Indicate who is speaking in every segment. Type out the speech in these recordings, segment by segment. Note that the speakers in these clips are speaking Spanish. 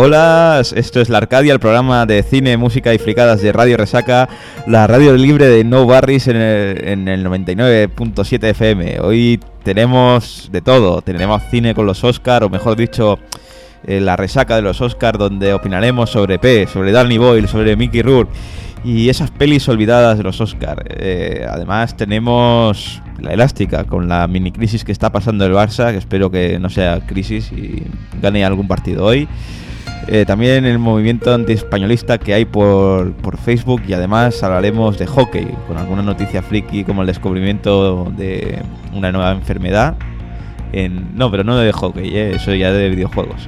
Speaker 1: Hola, esto es La Arcadia, el programa de cine, música y fricadas de Radio Resaca, la radio libre de No Barris en el 99.7 FM. Hoy tenemos de todo, tenemos cine con los Oscar, o mejor dicho, la resaca de los Oscar, donde opinaremos sobre sobre Danny Boyle, sobre Mickey Rourke y esas pelis olvidadas de los Oscar. Además tenemos la elástica con la mini crisis que está pasando el Barça, que espero que no sea crisis y gane algún partido hoy. También el movimiento antiespañolista que hay por Facebook, y además hablaremos de hockey con alguna noticia friki como el descubrimiento de una nueva enfermedad no, pero no de hockey, eso ya de videojuegos.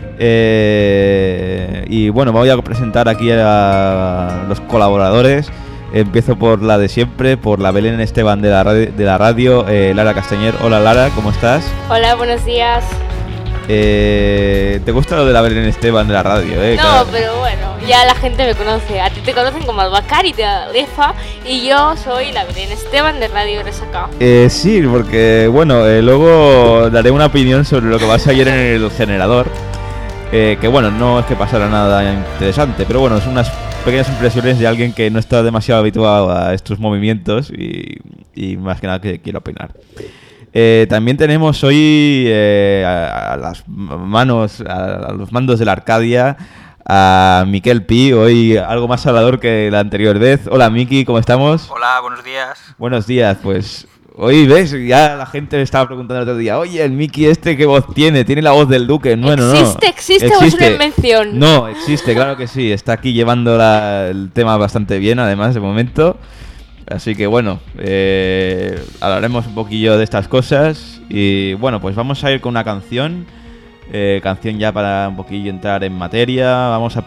Speaker 1: Y bueno, voy a presentar aquí a los colaboradores. Empiezo por la de siempre, por la Belén Esteban de la radio, Lara Castañer. Hola Lara, ¿cómo estás?
Speaker 2: Hola, buenos días.
Speaker 1: ¿Te gusta lo de la Belén Esteban de la radio?
Speaker 2: No,
Speaker 1: claro.
Speaker 2: Pero bueno, ya la gente me conoce. A ti te conocen como Albacari de Alefa y yo soy la Belén Esteban de Radio Resaca.
Speaker 1: Sí, porque bueno, luego daré una opinión sobre lo que pasa ayer en el generador. Que bueno, no es que pasara nada interesante, pero bueno, son unas pequeñas impresiones de alguien que no está demasiado habituado a estos movimientos y más que nada que quiero opinar. También tenemos hoy a los mandos de la Arcadia a Miquel Pi, hoy algo más hablador que la anterior vez. Hola Miki, ¿cómo estamos?
Speaker 3: Hola, buenos días.
Speaker 1: Buenos días, pues hoy ves, ya la gente me estaba preguntando el otro día, oye, el Miki ¿qué voz tiene? Tiene la voz del Duque. Bueno,
Speaker 2: ¿Existe o es una invención?
Speaker 1: No, existe, claro que sí, está aquí llevando el tema bastante bien, además, de momento. Así que bueno, hablaremos un poquillo de estas cosas. Y bueno, pues vamos a ir con una canción. Canción ya para un poquillo entrar en materia. Vamos a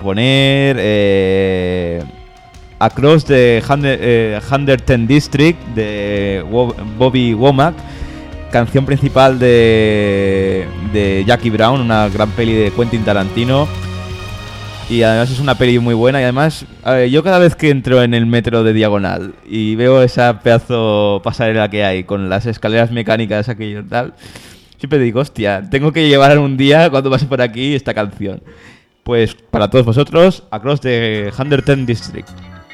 Speaker 1: poner Across the 110 District de Bobby Womack. Canción principal de Jackie Brown, una gran peli de Quentin Tarantino. Y además es una peli muy buena. Y además, yo cada vez que entro en el metro de Diagonal y veo esa pedazo pasarela que hay con las escaleras mecánicas, aquello y tal, siempre digo, hostia, tengo que llevar un día cuando pase por aquí esta canción. Pues para todos vosotros, Across the 110 District.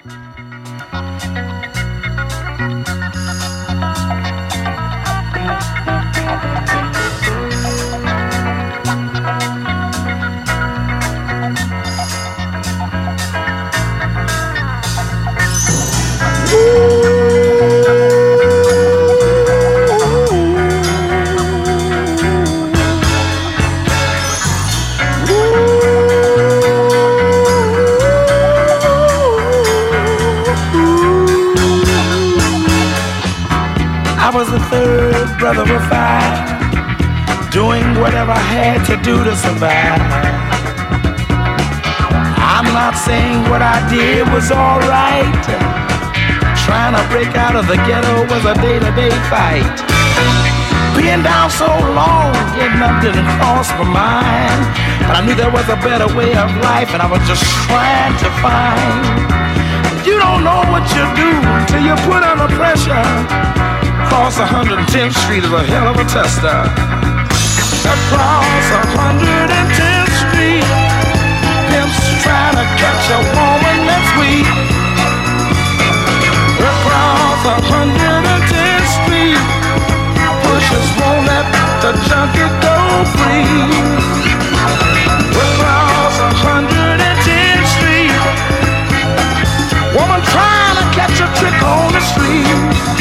Speaker 4: Brother of five, doing whatever I had to do to survive. I'm not saying what I did was alright. Trying to break out of the ghetto was a day-to-day fight. Being down so long, getting up didn't cross my mind. But I knew there was a better way of life, and I was just trying to find. You don't know what you do till you put under pressure. Across 110th Street is a hell of a tester. Across 110th Street, pimps trying to catch a woman that's weak. Across 110th Street, pushers won't let the junkie go free. Across 110th Street, woman trying to catch a trick on the street.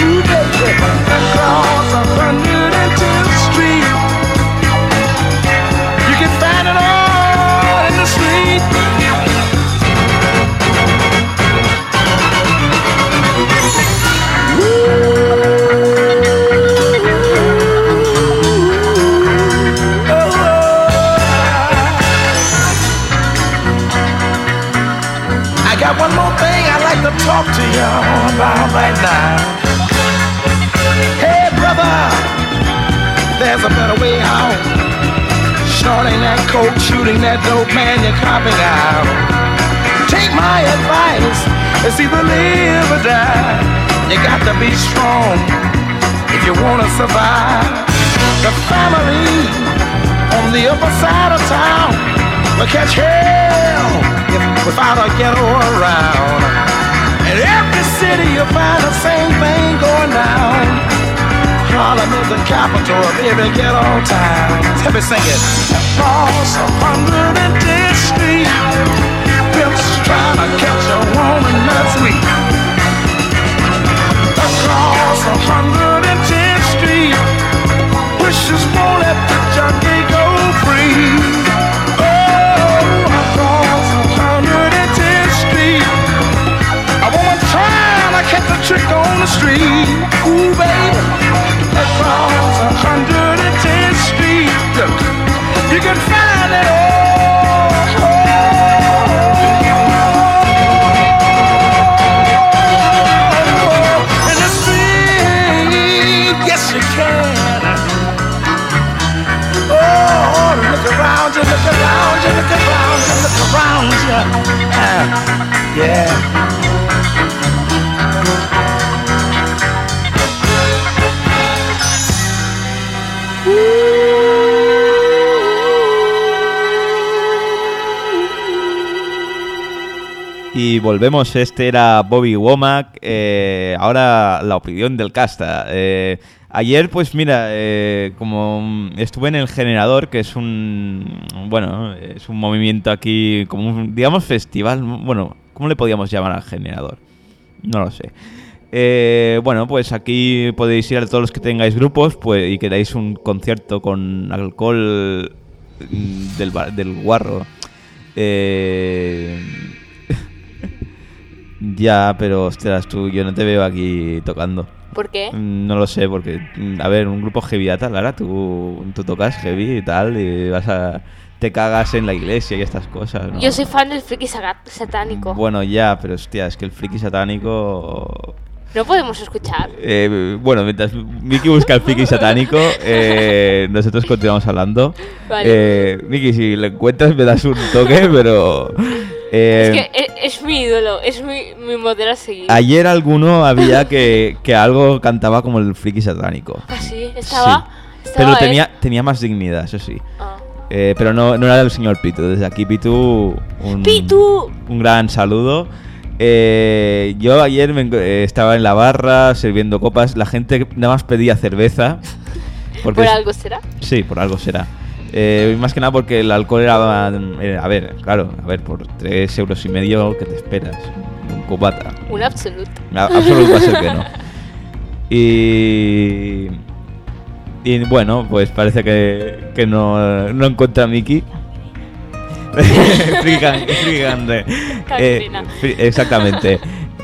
Speaker 4: Across 110th Street, you can find it all in the street. I got one more thing I'd like to talk to you about right now. Hey brother, there's a better way out. Snorting that coke, shooting that dope, man, you're copping out. Take my advice, it's either live or die. You got to be strong if you wanna survive. The family on the upper side of town will catch hell without a ghetto around. In every city you'll find the same thing going down. Harlem is the capital of every ghetto town. Let me sing it. Across 110th Street, pimps trying to catch a woman that's weak. Across 110th Street, wishes won't let the junkie go free. Oh, across 110th Street, a woman trying to catch a trick on the street. Ooh, baby, across 110th Street, look, you can find it all. In the street, yes you can. Oh, look around you, look around you, look around you, look around you. Yeah.
Speaker 1: Y volvemos, este era Bobby Womack. Ahora la opinión del casta. Ayer, pues mira, como estuve en el Generador, que es un movimiento aquí, como un, digamos, festival. Bueno, ¿cómo le podíamos llamar al Generador? No lo sé. Bueno, pues aquí podéis ir a todos los que tengáis grupos pues, y queráis un concierto con alcohol del guarro. Ya, pero ostras, yo no te veo aquí tocando.
Speaker 2: ¿Por qué?
Speaker 1: No lo sé, porque, a ver, un grupo heavy metal, Lara, tú tocas heavy y tal, y te cagas en la iglesia y estas cosas, ¿no?
Speaker 2: Yo soy fan del friki satánico.
Speaker 1: Bueno, ya, pero hostia, es que el friki satánico...
Speaker 2: No podemos escuchar.
Speaker 1: Bueno, mientras Miki busca el friki satánico, nosotros continuamos hablando.
Speaker 2: Vale.
Speaker 1: Miki, si lo encuentras me das un toque, pero...
Speaker 2: es que es mi ídolo, es mi modelo a seguir.
Speaker 1: Ayer alguno había que algo cantaba como el friki satánico.
Speaker 2: ¿Ah, sí? ¿Estaba?
Speaker 1: Sí. Pero tenía más dignidad, eso sí.
Speaker 2: Ah.
Speaker 1: Pero no era el señor Pitu. Desde aquí, Pitu, un gran saludo. Yo ayer estaba en la barra sirviendo copas. La gente nada más pedía cerveza.
Speaker 2: ¿Por algo será?
Speaker 1: Sí, por algo será. Más que nada porque el alcohol era a ver, por 3,5 euros, ¿qué te esperas? Un cubata.
Speaker 2: Un absoluto.
Speaker 1: Absoluto va a ser que no. Y bueno, pues parece que no encuentra a Miki. Exactamente.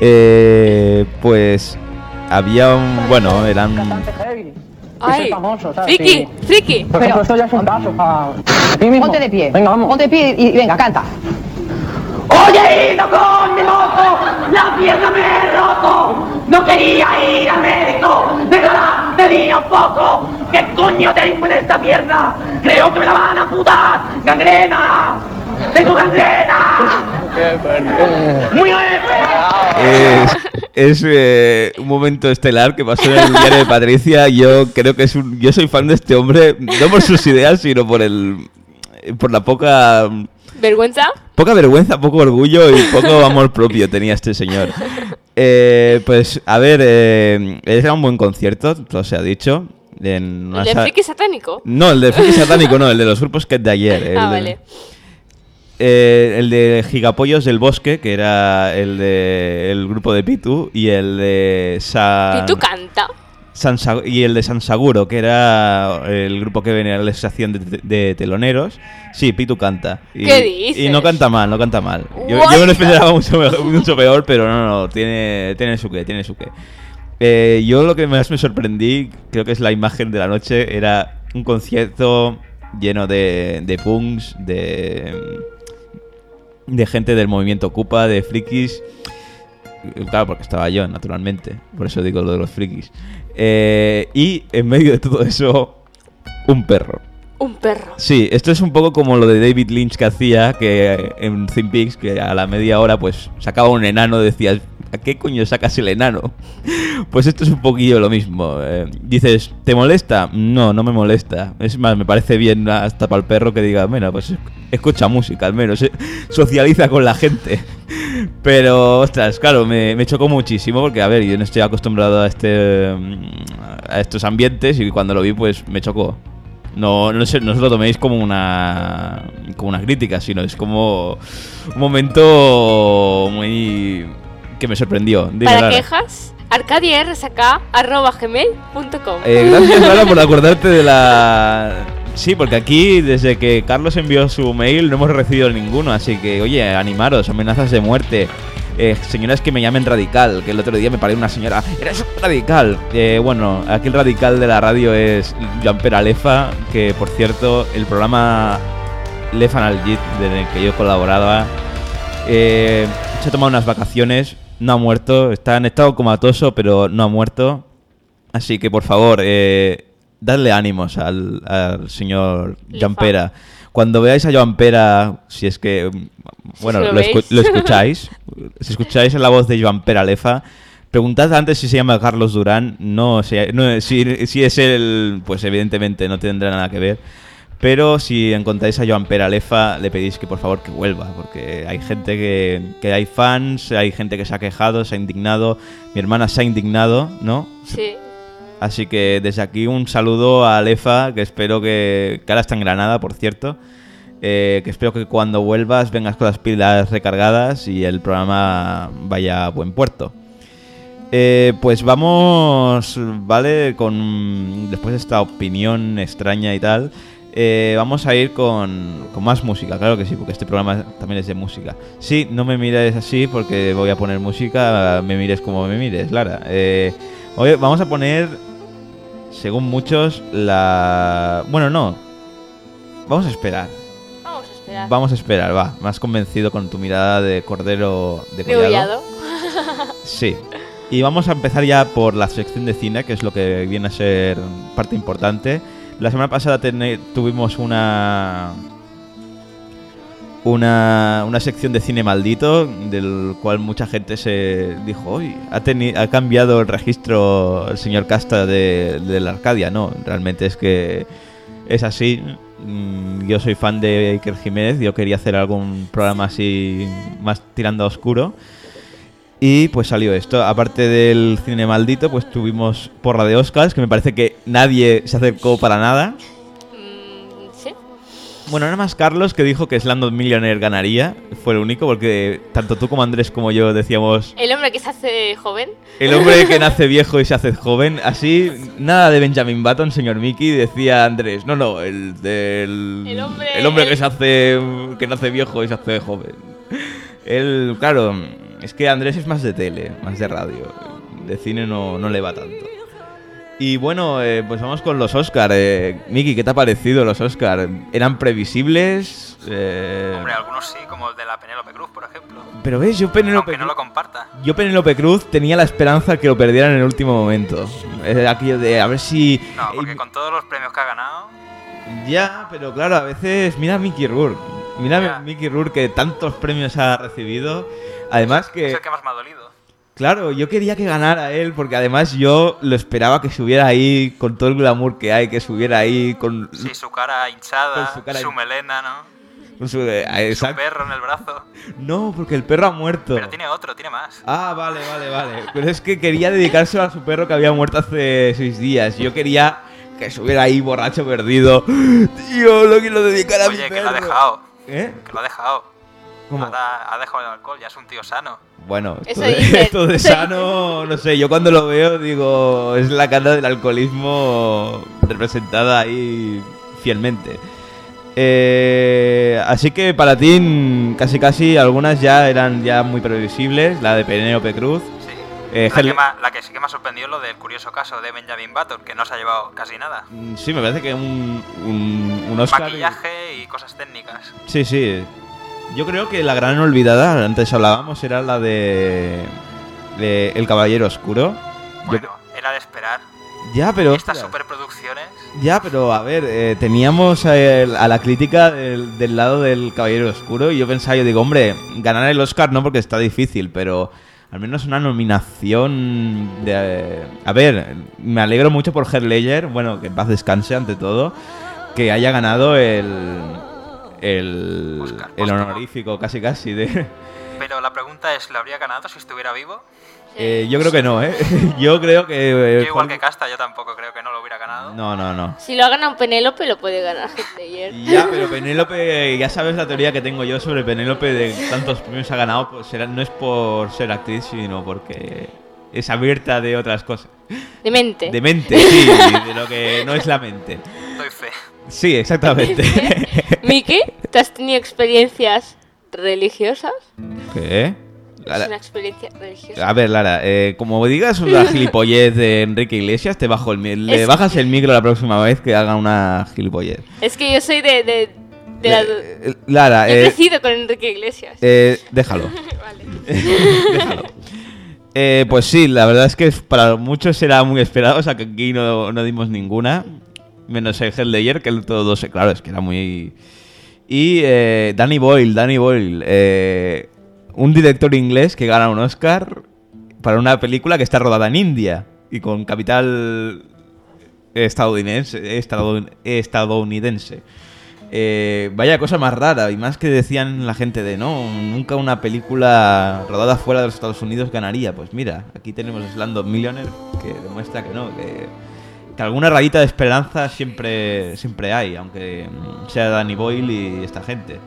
Speaker 1: Pues había eran...
Speaker 2: Ay, friki, friki.
Speaker 3: Por ejemplo, esto ya es un paso para ti mismo. Ponte de pie. Venga, vamos. Ponte de pie y venga, canta.
Speaker 5: Oye, ido con mi moto, la pierna me he roto. No quería ir al médico, de verdad tenía un poco. ¿Qué coño tengo en esta pierna? Creo que me la van a amputar. ¡Gangrena! ¡Tengo gangrena! ¡Muy bien!
Speaker 1: Es un momento estelar que pasó en el diario de Patricia. Yo creo que yo soy fan de este hombre, no por sus ideas, sino por la poca...
Speaker 2: ¿Vergüenza?
Speaker 1: Poca vergüenza, poco orgullo y poco amor propio tenía este señor. Pues, a ver, era un buen concierto, todo se ha dicho.
Speaker 2: ¿El de friki satánico?
Speaker 1: No, el de friki satánico no, el de los grupos que es de ayer.
Speaker 2: Vale.
Speaker 1: El de Gigapollos del Bosque, que era el grupo de Pitu, y el de
Speaker 2: Pitu canta.
Speaker 1: Y el de San Saguro, que era el grupo que venía a la estación de teloneros. Sí, Pitu canta.
Speaker 2: ¿Qué dices?
Speaker 1: Y no canta mal. Yo me lo esperaba mucho peor, pero no, tiene su qué. Yo lo que más me sorprendí, creo que es la imagen de la noche, era un concierto lleno de punks, de gente del movimiento Ocupa, de frikis. Claro, porque estaba yo, naturalmente. Por eso digo lo de los frikis. Y en medio de todo eso, un perro.
Speaker 2: Un perro.
Speaker 1: Sí, esto es un poco como lo de David Lynch que hacía que en Twin Peaks, que a la media hora pues sacaba un enano, decías, ¿a qué coño sacas el enano? Pues esto es un poquillo lo mismo. Dices, ¿te molesta? No me molesta. Es más, me parece bien hasta para el perro que diga, bueno, pues escucha música, al menos, socializa con la gente. Pero, ostras, claro, me chocó muchísimo porque, a ver, yo no estoy acostumbrado a estos ambientes y cuando lo vi, pues me chocó. No os lo toméis como una crítica, sino es como un momento muy... que me sorprendió. Dime,
Speaker 2: Para
Speaker 1: Lara.
Speaker 2: quejas, arcadiarsaca@gmail.com.
Speaker 1: Gracias, Lara, por acordarte de la... Sí, porque aquí, desde que Carlos envió su mail, no hemos recibido ninguno. Así que, oye, animaros, amenazas de muerte. Señoras que me llamen radical, que el otro día me paré una señora, ¡eres un radical! Bueno, aquí el radical de la radio es Joan Pere Alefa, que por cierto, el programa Lefan al Llit, en el que yo colaboraba, se ha tomado unas vacaciones, no ha muerto, está en estado comatoso, pero no ha muerto. Así que por favor, dadle ánimos al señor Joan Pere. Cuando veáis a Joan Pere, si es que... Bueno,
Speaker 2: Si
Speaker 1: lo escucháis. Si escucháis la voz de Joan Pere Alefa, preguntad antes si se llama Carlos Durán. Si es él, pues evidentemente no tendrá nada que ver. Pero si encontráis a Joan Pere Alefa, le pedís que por favor que vuelva. Porque hay gente que hay fans, hay gente que se ha quejado, se ha indignado. Mi hermana se ha indignado, ¿no?
Speaker 2: Sí.
Speaker 1: Así que desde aquí un saludo a Alefa, que espero que ahora está en Granada, por cierto. Que espero que cuando vuelvas vengas con las pilas recargadas y el programa vaya a buen puerto. Pues vamos, ¿vale? Después de esta opinión extraña y tal, vamos a ir con más música, claro que sí, porque este programa también es de música. Sí, no me mires así porque voy a poner música, me mires como me mires, Lara. Hoy vamos a poner, según muchos, Bueno, no. Vamos a esperar. Vamos a esperar, va. Me has convencido con tu mirada de cordero degollado. Sí. Y vamos a empezar ya por la sección de cine, que es lo que viene a ser parte importante. La semana pasada tuvimos una sección de cine maldito, del cual mucha gente se dijo, uy, ha cambiado el registro el señor Casta de la Arcadia. No, realmente es que es así. Yo soy fan de Iker Jiménez, yo quería hacer algún programa así más tirando a oscuro y pues salió esto. Aparte del cine maldito, pues tuvimos porra de Oscars, que me parece que nadie se acercó para nada.
Speaker 2: Sí.
Speaker 1: Bueno, nada más Carlos, que dijo que Slumdog Millionaire ganaría, fue el único, porque tanto tú como Andrés como yo decíamos...
Speaker 2: El hombre que se hace joven.
Speaker 1: El hombre que nace viejo y se hace joven. Así, nada de Benjamin Button, señor Mickey, decía Andrés. No, el hombre que nace viejo y se hace joven. Él, claro, es que Andrés es más de tele, más de radio. De cine no le va tanto. Y bueno, pues vamos con los Oscar. Miki, ¿qué te ha parecido los Oscar? ¿Eran previsibles?
Speaker 6: Hombre, algunos sí, como el de la Penélope Cruz, por ejemplo.
Speaker 1: Pero ves,
Speaker 6: Aunque no lo comparta.
Speaker 1: Yo Penélope Cruz tenía la esperanza que lo perdieran en el último momento. Aquello de a ver si...
Speaker 6: No, porque con todos los premios que ha ganado...
Speaker 1: Ya, pero claro, a veces... Mira a Mickey Rourke. Mickey Rourke, que tantos premios ha recibido. Además que...
Speaker 6: Es el que más me ha dolido.
Speaker 1: Claro, yo quería que ganara él, porque además yo lo esperaba que subiera ahí con todo el glamour que hay, que subiera ahí con...
Speaker 6: Sí, su cara hinchada, su melena, ¿no?
Speaker 1: Con su
Speaker 6: perro en el brazo.
Speaker 1: No, porque el perro ha muerto.
Speaker 6: Pero tiene más.
Speaker 1: Ah, vale. Pero es que quería dedicárselo a su perro que había muerto hace 6 días. Yo quería que estuviera ahí borracho perdido. Tío, lo quiero dedicar a mi perro.
Speaker 6: Oye, que lo ha dejado.
Speaker 1: ¿Eh?
Speaker 6: Que lo ha dejado.
Speaker 1: ¿Cómo?
Speaker 6: Ahora ha dejado el alcohol, ya es un tío sano.
Speaker 1: Bueno, esto de sano, no sé, yo cuando lo veo digo, es la cara del alcoholismo representada ahí fielmente. Así que para ti, casi algunas ya eran ya muy previsibles, la de Penélope Cruz.
Speaker 6: Sí. La que sí que me ha sorprendido es lo del curioso caso de Benjamin Button, que no se ha llevado casi nada.
Speaker 1: Sí, me parece que un Oscar...
Speaker 6: Maquillaje y cosas técnicas.
Speaker 1: Sí. Yo creo que la gran olvidada, antes hablábamos, era la de El Caballero Oscuro.
Speaker 6: Bueno, era de esperar.
Speaker 1: Ya, pero...
Speaker 6: Estas superproducciones...
Speaker 1: Ya, pero a ver, teníamos a la crítica del lado del Caballero Oscuro y yo pensaba, digo, hombre, ganar el Oscar no porque está difícil, pero al menos una nominación de... A ver, me alegro mucho por Heath Ledger, bueno, que en paz descanse ante todo, que haya ganado el el honorífico casi de...
Speaker 6: Pero la pregunta es, ¿le habría ganado si estuviera vivo?
Speaker 1: Yo creo que no, ¿eh? Yo creo que...
Speaker 6: Yo igual que Casta, yo tampoco creo que no lo hubiera ganado.
Speaker 1: No.
Speaker 2: Si lo ha ganado Penélope, lo puede ganar Heath Ledger.
Speaker 1: Ya, pero Penélope, ya sabes la teoría que tengo yo sobre Penélope de tantos premios ha ganado, pues no es por ser actriz, sino porque es abierta de otras cosas.
Speaker 2: De mente.
Speaker 1: De mente, sí, de lo que no es la mente.
Speaker 6: Doy fe.
Speaker 1: Sí, exactamente.
Speaker 2: Miki, ¿tú has tenido experiencias religiosas?
Speaker 1: ¿Qué?
Speaker 2: Es una experiencia religiosa.
Speaker 1: A ver, Lara, como digas una gilipollez de Enrique Iglesias, te bajo le bajas el micro la próxima vez que haga una gilipollez.
Speaker 2: Es que yo soy de
Speaker 1: Lara,
Speaker 2: yo he crecido con Enrique Iglesias.
Speaker 1: Déjalo.
Speaker 2: Vale.
Speaker 1: Déjalo. Pues sí, la verdad es que para muchos era muy esperado, o sea que aquí no dimos ninguna, menos el Heath Ledger, que todo claro, es que era muy... Y Danny Boyle, un director inglés que gana un Oscar para una película que está rodada en India y con capital estadounidense. Vaya cosa más rara, y más que decían la gente de nunca una película rodada fuera de los Estados Unidos ganaría. Pues mira, aquí tenemos Slumdog Millionaire, que demuestra que no, que alguna rayita de esperanza siempre hay, aunque sea Danny Boyle y esta gente.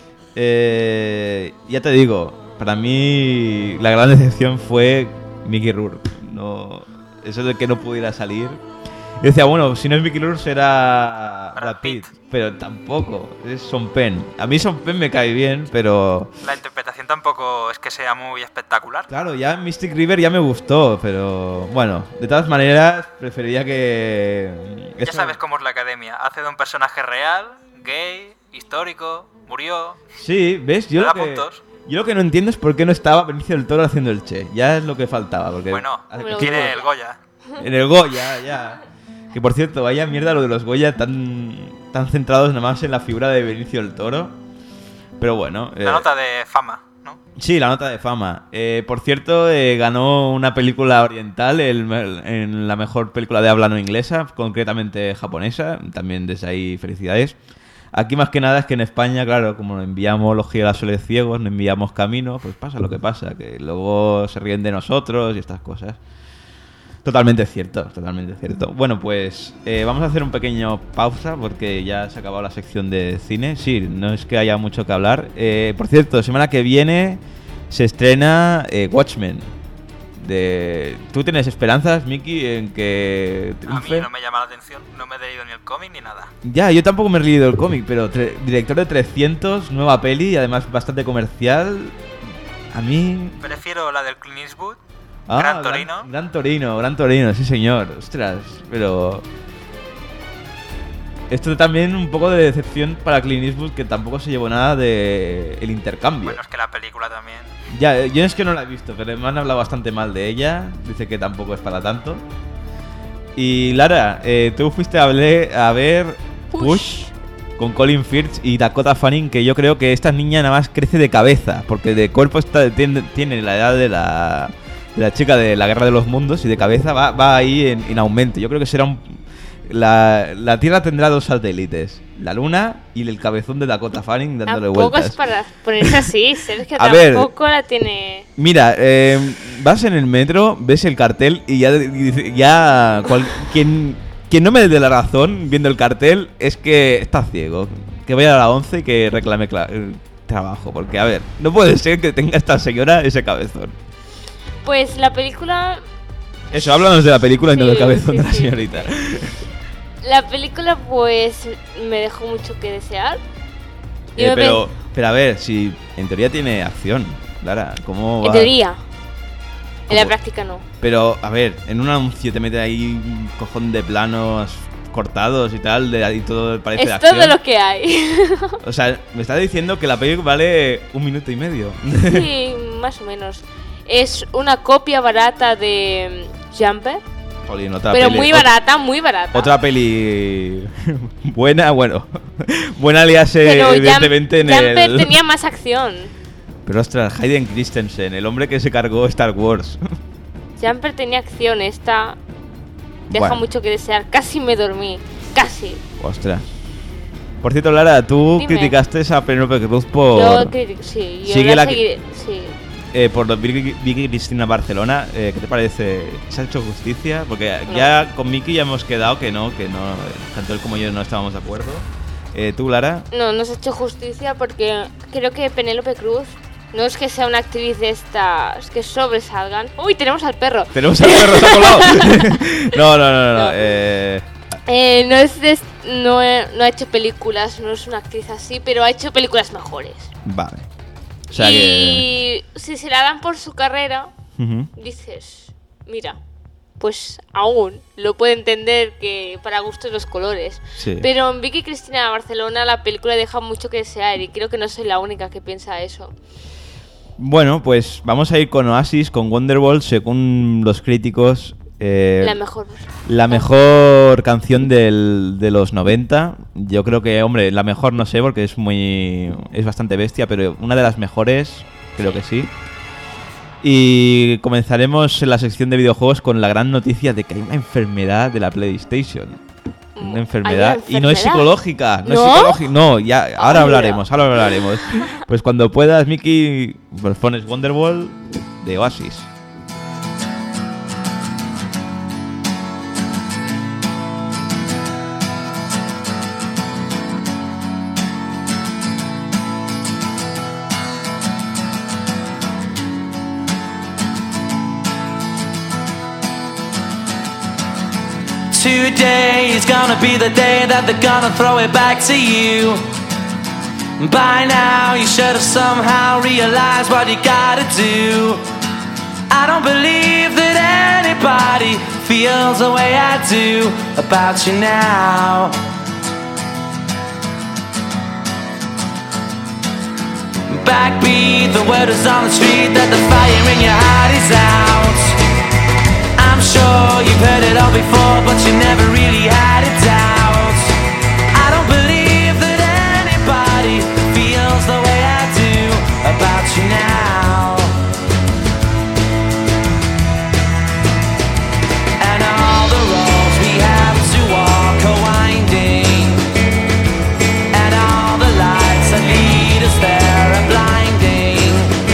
Speaker 1: Ya te digo, para mí la gran decepción fue Mickey Rourke. Eso de que no pudiera salir. Yo decía, bueno, si no es Mickey Rourke será Brad Pitt, pero tampoco, es Sean Penn. A mí Sean Penn me cae bien, pero...
Speaker 6: La interpretación tampoco es que sea muy espectacular.
Speaker 1: Claro, ya Mystic River ya me gustó, pero bueno, de todas maneras preferiría que...
Speaker 6: Ya sabes cómo es la academia, hace de un personaje real, gay, histórico, murió...
Speaker 1: Sí, ¿ves? Yo lo que no entiendo es por qué no estaba Benicio del Toro haciendo el Che, ya es lo que faltaba. Porque
Speaker 6: bueno, tiene el Goya.
Speaker 1: En el Goya, ya. Que por cierto, vaya mierda lo de los Goya tan centrados nada más en la figura de Benicio del Toro. Pero bueno.
Speaker 6: La nota de fama, ¿no?
Speaker 1: Sí, la nota de fama. Por cierto, ganó una película oriental en la mejor película de habla no inglesa, concretamente japonesa. También desde ahí felicidades. Aquí más que nada es que en España, claro, como enviamos los girasoles ciegos, no enviamos Camino, pues pasa lo que pasa, que luego se ríen de nosotros y estas cosas. Totalmente cierto. Bueno, pues vamos a hacer un pequeño pausa porque ya se ha acabado la sección de cine. Sí, no es que haya mucho que hablar. Por cierto, semana que viene se estrena Watchmen. ¿Tú tienes esperanzas, Miki, en que triunfe?
Speaker 6: A mí no me llama la atención, no me he leído ni el cómic ni nada.
Speaker 1: Ya, yo tampoco me he leído el cómic, pero director de 300, nueva peli y además bastante comercial. A mí...
Speaker 6: Prefiero la del Clint Eastwood.
Speaker 1: Gran Torino, sí señor. Ostras, pero... Esto también un poco de decepción para Clint Eastwood, que tampoco se llevó nada de el intercambio.
Speaker 6: Bueno, es que la película también...
Speaker 1: Ya, yo es que no la he visto, pero me han hablado bastante mal de ella. Dice que tampoco es para tanto. Y Lara, tú fuiste a ver Push con Colin Firth y Dakota Fanning, que yo creo que esta niña nada más crece de cabeza, porque de cuerpo tiene la edad de la chica de la Guerra de los Mundos y de cabeza va ahí en aumento. Yo creo que será la Tierra tendrá dos satélites, la Luna y el cabezón de Dakota Fanning dándole vueltas.
Speaker 2: Tampoco es para ponerse así, Sergio, tampoco la tiene...
Speaker 1: Mira, vas en el metro, ves el cartel y quien no me dé la razón viendo el cartel es que está ciego. Que vaya a la 11 y que reclame trabajo, porque a ver, no puede ser que tenga esta señora ese cabezón.
Speaker 2: Pues la película...
Speaker 1: Eso, háblanos de la película y no del cabezón de la señorita.
Speaker 2: La película, pues, me dejó mucho que desear.
Speaker 1: Pero a ver, si en teoría tiene acción, Lara, ¿cómo va?
Speaker 2: En teoría. En la práctica no.
Speaker 1: Pero, a ver, en un anuncio te mete ahí un cojón de planos cortados y tal, y todo parece de acción.
Speaker 2: Es todo lo que hay.
Speaker 1: O sea, me está diciendo que la película vale 1 minuto y medio.
Speaker 2: Sí, más o menos. Es una copia barata de Jumper.
Speaker 1: Jolín, otra
Speaker 2: pero
Speaker 1: peli,
Speaker 2: muy barata.
Speaker 1: Otra peli buena, buena aliase, evidentemente
Speaker 2: Jumper tenía más acción.
Speaker 1: Pero ostras, Hayden Christensen, el hombre que se cargó Star Wars.
Speaker 2: Jumper tenía acción, esta deja mucho que desear. Casi me dormí, casi.
Speaker 1: Ostras. Por cierto, Lara, tú
Speaker 2: Dime.
Speaker 1: criticaste a Penélope Cruz por...
Speaker 2: Sí, yo
Speaker 1: Sigue
Speaker 2: la
Speaker 1: la-
Speaker 2: seguiré. Sí.
Speaker 1: por los Vicky Cristina Barcelona. ¿Qué te parece? ¿Se ha hecho justicia? Porque
Speaker 2: No.
Speaker 1: ya con Miki ya hemos quedado que no, tanto él como yo no estábamos de acuerdo. ¿Tú, Lara?
Speaker 2: No, no se ha hecho justicia porque creo que Penélope Cruz no es que sea una actriz de estas que sobresalgan. ¡Uy, tenemos al perro!
Speaker 1: Tenemos al perro, se ha colado. No.
Speaker 2: No.
Speaker 1: No.
Speaker 2: No ha hecho películas, no es una actriz así, pero ha hecho películas mejores.
Speaker 1: Vale. O sea que...
Speaker 2: Y si se la dan por su carrera,
Speaker 1: Ujú.
Speaker 2: dices, mira, pues aún lo puede entender que para gustos los colores.
Speaker 1: Sí.
Speaker 2: Pero en Vicky Cristina Barcelona la película deja mucho que desear y creo que no soy la única que piensa eso.
Speaker 1: Bueno, pues vamos a ir con Oasis, con Wonderwall, según los críticos. La mejor canción de los 90. Yo creo que, hombre, la mejor no sé porque es bastante bestia, pero una de las mejores, creo que sí. Y comenzaremos en la sección de videojuegos con la gran noticia de que hay una enfermedad de la PlayStation. Una enfermedad. Y no es psicológica. No, es psicológica. No, ya, ahora hablaremos. Pues cuando puedas, Miki, pues pones Wonderwall de Oasis.
Speaker 7: Today is gonna be the day that they're gonna throw it back to you. By now you should have somehow realized what you gotta do. I don't believe that anybody feels the way I do about you now. Backbeat, the word is on the street that the fire in your heart is out. I'm sure you've heard it all before, but you never really had a doubt. I don't believe that anybody feels the way I do about you now. And all the roads we have to walk are winding, and all the lights that lead us there are blinding.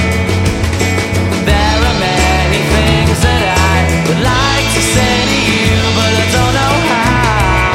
Speaker 7: There are many things that I would like to say to you, but I don't know how.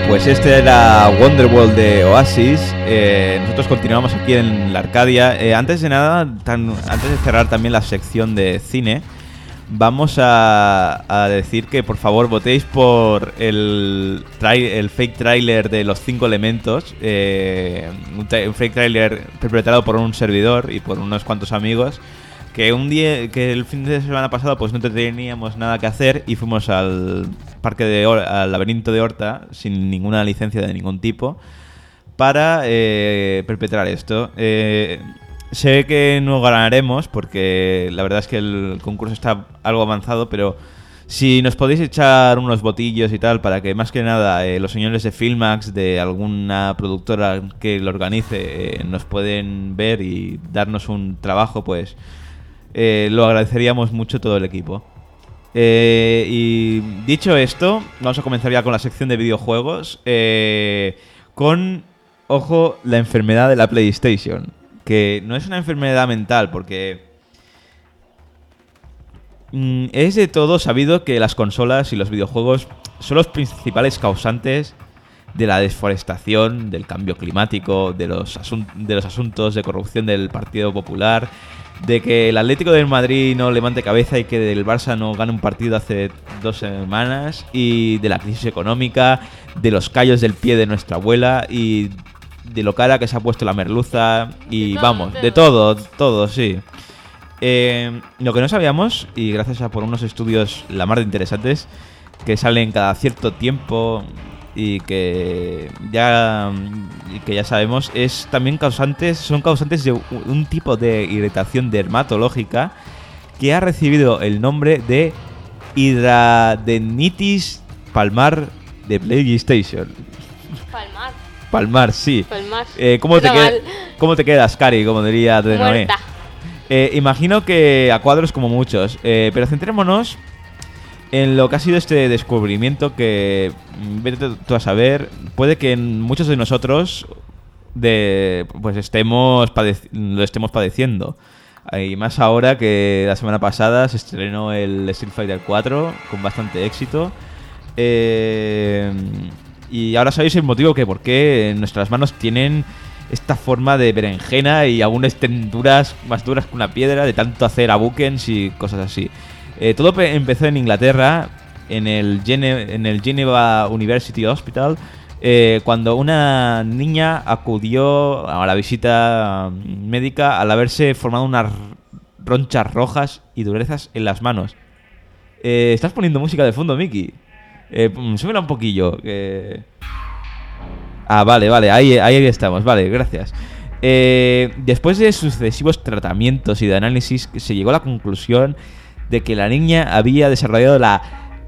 Speaker 1: Pues este era Wonderworld de Oasis. Nosotros continuamos aquí en la Arcadia. Antes de nada, antes de cerrar también la sección de cine, vamos a decir que por favor votéis por el fake trailer de Los 5 Elementos. Un fake trailer perpetrado por un servidor y por unos cuantos amigos. Que el fin de semana pasado pues no teníamos nada que hacer y fuimos al al laberinto de Horta sin ninguna licencia de ningún tipo para perpetrar esto. Sé que no ganaremos porque la verdad es que el concurso está algo avanzado, pero si nos podéis echar unos botillos y tal para que más que nada los señores de Filmax, de alguna productora que lo organice, nos pueden ver y darnos un trabajo, pues lo agradeceríamos mucho todo el equipo. Y dicho esto, vamos a comenzar ya con la sección de videojuegos con, ojo, la enfermedad de la PlayStation, que no es una enfermedad mental porque es de todo sabido que las consolas y los videojuegos son los principales causantes de la desforestación, del cambio climático, de los asuntos de corrupción del Partido Popular, de que el Atlético de Madrid no levante cabeza y que el Barça no gane un partido hace 2 semanas, y de la crisis económica, de los callos del pie de nuestra abuela y de lo cara que se ha puesto la merluza y de todo, sí. Lo que no sabíamos, y gracias a por unos estudios la mar de interesantes que salen cada cierto tiempo y que ya sabemos, son causantes de un tipo de irritación dermatológica que ha recibido el nombre de hidradenitis palmar de PlayStation. Palmar, sí. ¿Cómo te quedas, Cari? Como diría de Noé. Imagino que a cuadros como muchos, pero centrémonos en lo que ha sido este descubrimiento que, vete tú a saber, puede que muchos de nosotros pues lo estemos padeciendo. Y más ahora que la semana pasada se estrenó el Street Fighter 4 con bastante éxito. Y ahora sabéis el motivo por qué nuestras manos tienen esta forma de berenjena y aún estén más duras que una piedra de tanto hacer abuquens y cosas así. Todo empezó en Inglaterra, en el Geneva University Hospital, cuando una niña acudió a la visita médica al haberse formado unas ronchas rojas y durezas en las manos. ¿Estás poniendo música de fondo, Miki? Súbela un poquillo. Vale, ahí estamos, vale, gracias. Después de sucesivos tratamientos y de análisis, se llegó a la conclusión de que la niña había desarrollado la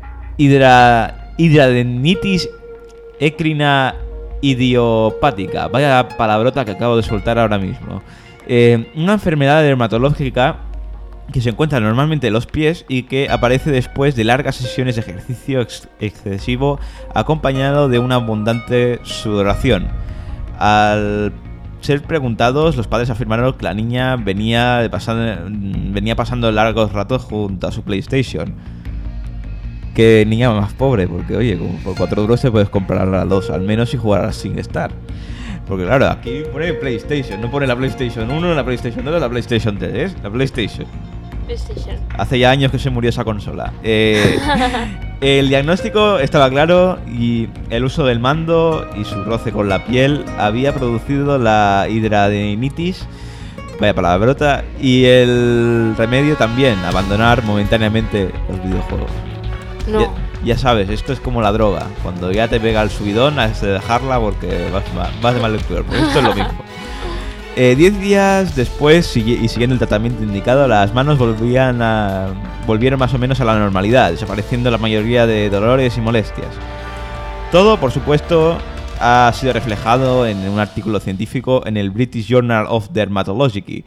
Speaker 1: hidradenitis ecrina idiopática. Vaya palabrota que acabo de soltar ahora mismo. Una enfermedad dermatológica que se encuentra normalmente en los pies y que aparece después de largas sesiones de ejercicio excesivo acompañado de una abundante sudoración. Al ser preguntados, los padres afirmaron que la niña venía pasando largos ratos junto a su PlayStation. Qué niña más pobre, porque oye, como por 4 euros te puedes comprar a 2 al menos y jugar a SingStar. Porque claro, aquí pone PlayStation, no pone la PlayStation 1, la PlayStation 2, la PlayStation 3, ¿es? La PlayStation. Hace ya años que se murió esa consola. El diagnóstico estaba claro y el uso del mando y su roce con la piel había producido la hidradenitis, vaya palabrota, y el remedio también, abandonar momentáneamente los videojuegos.
Speaker 2: No.
Speaker 1: Ya sabes, esto es como la droga. Cuando ya te pega el subidón, has de dejarla porque vas de mal en peor. Pues esto es lo mismo. 10 días después, y siguiendo el tratamiento indicado, las manos volvieron más o menos a la normalidad, desapareciendo la mayoría de dolores y molestias. Todo, por supuesto, ha sido reflejado en un artículo científico en el British Journal of Dermatology,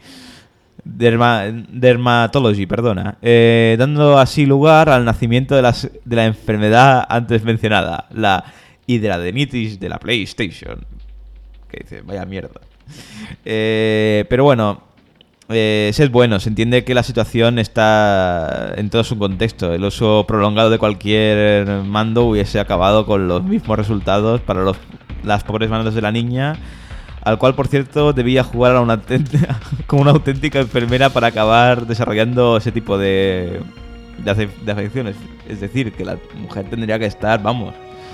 Speaker 1: dando así lugar al nacimiento de la enfermedad antes mencionada, la hidradenitis de la PlayStation. Que dice, vaya mierda. Pero bueno, sed bueno, se entiende que la situación está en todo su contexto. El uso prolongado de cualquier mando hubiese acabado con los mismos resultados para las pobres manos de la niña, al cual, por cierto, debía jugar como una auténtica enfermera para acabar desarrollando ese tipo de afecciones. Es decir, que la mujer tendría que estar, vamos,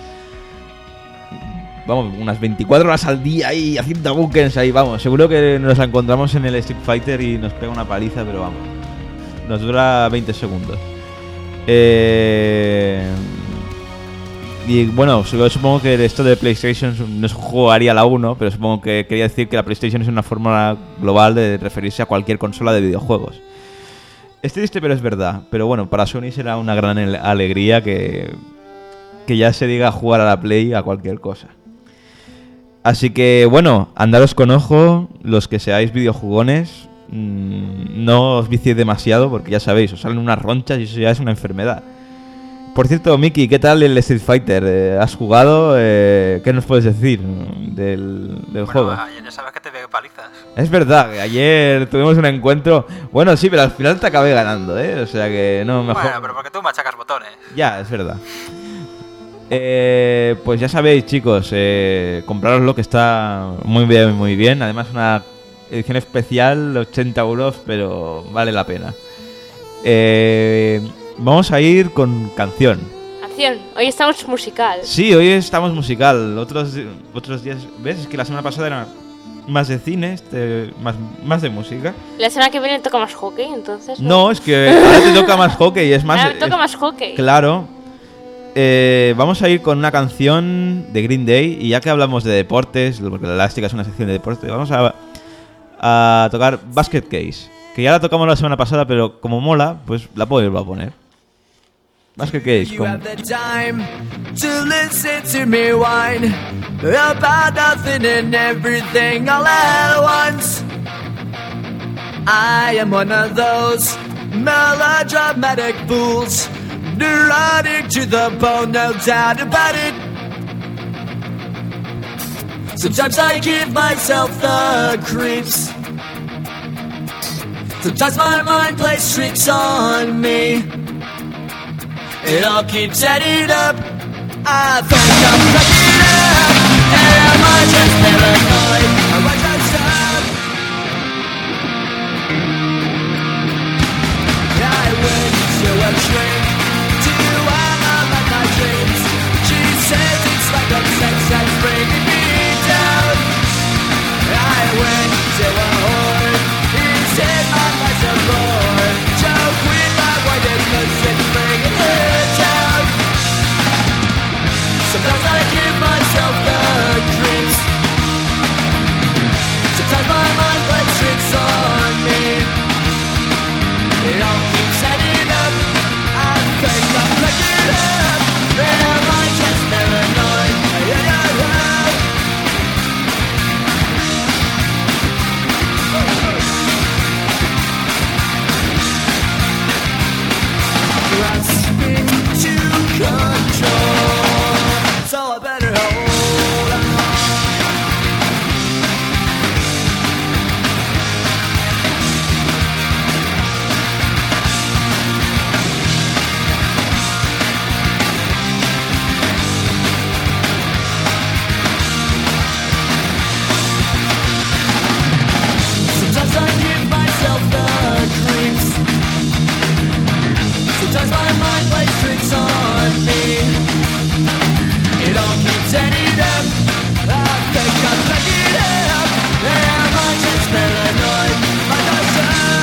Speaker 1: unas 24 horas al día ahí haciendo bunkers ahí, vamos. Seguro que nos la encontramos en el Street Fighter y nos pega una paliza, pero vamos, nos dura 20 segundos. Y bueno, yo supongo que esto de PlayStation no es un juego haría la 1, pero supongo que quería decir que la PlayStation es una fórmula global de referirse a cualquier consola de videojuegos. Es triste, pero es verdad. Pero bueno, para Sony será una gran alegría que ya se diga jugar a la Play a cualquier cosa. Así que bueno, andaros con ojo, los que seáis videojugones, no os viciéis demasiado porque ya sabéis, os salen unas ronchas y eso ya es una enfermedad. Por cierto, Miki, ¿qué tal el Street Fighter? ¿Has jugado? ¿Qué nos puedes decir del juego?
Speaker 6: Ayer ya sabes que te pegué palizas.
Speaker 1: Es verdad, que ayer tuvimos un encuentro. Bueno, sí, pero al final te acabé ganando, ¿eh? O sea que no, mejor.
Speaker 6: Bueno, pero porque tú machacas botones.
Speaker 1: Ya, es verdad. Pues ya sabéis, chicos, compraroslo, que está muy bien, muy bien. Además, una edición especial, 80 euros, pero vale la pena. Vamos a ir con canción.
Speaker 2: Hoy estamos musical.
Speaker 1: Sí, hoy estamos musical. Otros días, ¿ves? Es que la semana pasada era más de cine, más de música.
Speaker 2: La semana que viene toca más hockey, entonces.
Speaker 1: No, es que ahora te toca más hockey, es más.
Speaker 2: Ahora me toca más hockey.
Speaker 1: Claro. Vamos a ir con una canción de Green Day. Y ya que hablamos de deportes, porque la Elástica es una sección de deportes, vamos a tocar Basket Case, que ya la tocamos la semana pasada, pero como mola, pues la puedo a poner. Basket Case.
Speaker 7: You have the time to listen to me whine about nothing and everything all at once. I am one of those melodramatic fools, neurotic to the bone, no doubt about it. Sometimes I give myself the creeps. Sometimes my mind plays tricks on me. It all keeps adding up. I think I'm cracking up. Am I just paranoid? Am I just up? I went to a shrink to analyze my dreams. She says it's like a sex that's bringing me down. I went to a whore. He said my life's a bore. Joke with my wife and it's bringing her down. Sometimes I give myself the creeps. Sometimes my mind plays tricks on me. It all keeps adding up. I think I'm cracking up. Am I just paranoid? Grasping to control, so I better hold on. Sometimes I give myself the creeps. Sometimes my mind plays tricks on me. It all keeps adding up. I think I'm cracking up. Am I just paranoid? I just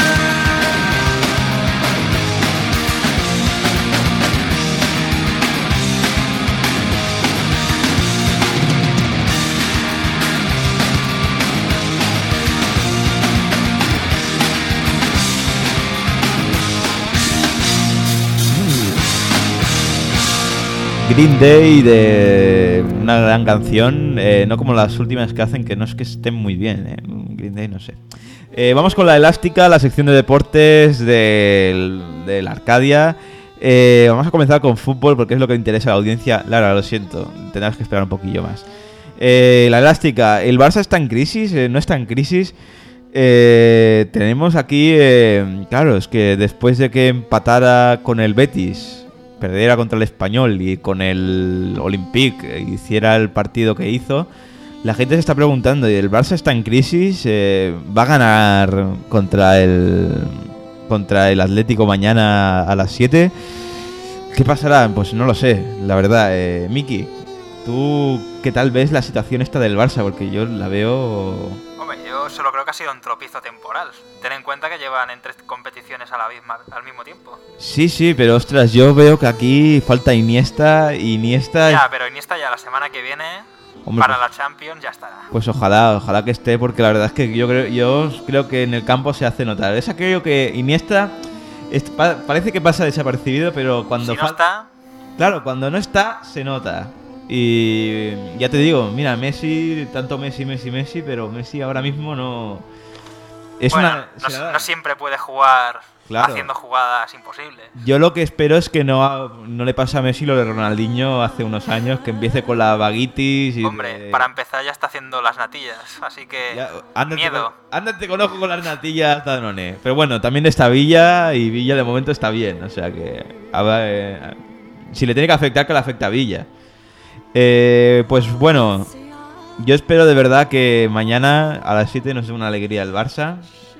Speaker 1: Green Day, de una gran canción, no como las últimas que hacen, que no es que estén muy bien, Green Day, no sé. Vamos con la Elástica, la sección de deportes del Arcadia. Vamos a comenzar con fútbol porque es lo que interesa a la audiencia. Lara, lo siento, tendrás que esperar un poquillo más. La Elástica, ¿el Barça está en crisis? ¿No está en crisis? Tenemos aquí, claro, es que después de que empatara con el Betis, perdiera contra el Español y con el Olympique hiciera el partido que hizo, la gente se está preguntando, ¿y el Barça está en crisis? ¿Va a ganar contra el Atlético mañana a las 7? ¿Qué pasará? Pues no lo sé, la verdad. Miki, ¿tú qué tal ves la situación esta del Barça? Porque yo la veo...
Speaker 6: Hombre, yo solo creo que ha sido un tropiezo temporal. Ten en cuenta que llevan en 3 competiciones al mismo tiempo.
Speaker 1: Sí, pero ostras, yo veo que aquí falta Iniesta.
Speaker 6: Ya, pero Iniesta ya la semana que viene,
Speaker 1: hombre,
Speaker 6: para la Champions ya estará.
Speaker 1: Pues ojalá que esté, porque la verdad es que yo creo que en el campo se hace notar. Es aquello que Iniesta parece que pasa desapercibido, pero cuando
Speaker 6: si no está...
Speaker 1: Claro, cuando no está, se nota. Y ya te digo, mira, Messi, tanto Messi, pero Messi ahora mismo no...
Speaker 6: no siempre puede jugar,
Speaker 1: claro,
Speaker 6: haciendo jugadas imposibles.
Speaker 1: Yo lo que espero es que no le pase a Messi lo de Ronaldinho hace unos años, que empiece con la vaguitis y...
Speaker 6: Hombre, para empezar ya está haciendo las natillas, así que miedo.
Speaker 1: Ándate con ojo con las natillas, Danone. Pero bueno, también está Villa, y Villa de momento está bien, o sea que... si le tiene que afectar, que le afecte a Villa. Pues bueno, yo espero de verdad que mañana a las 7 nos dé una alegría el Barça,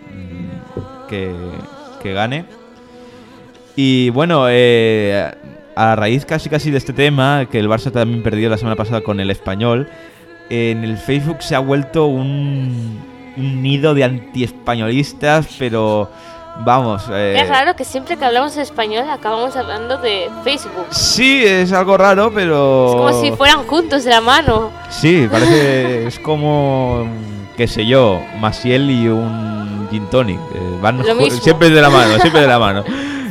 Speaker 1: que gane. Y bueno, a raíz casi de este tema, que el Barça también perdió la semana pasada con el Español, en el Facebook se ha vuelto un nido de antiespañolistas, pero vamos...
Speaker 2: Es raro que siempre que hablamos de español acabamos hablando de Facebook.
Speaker 1: Sí, es algo raro, pero...
Speaker 2: Es como si fueran juntos de la mano.
Speaker 1: Sí, parece... es como... qué sé yo, Maciel y un gin tonic. Van siempre de la mano,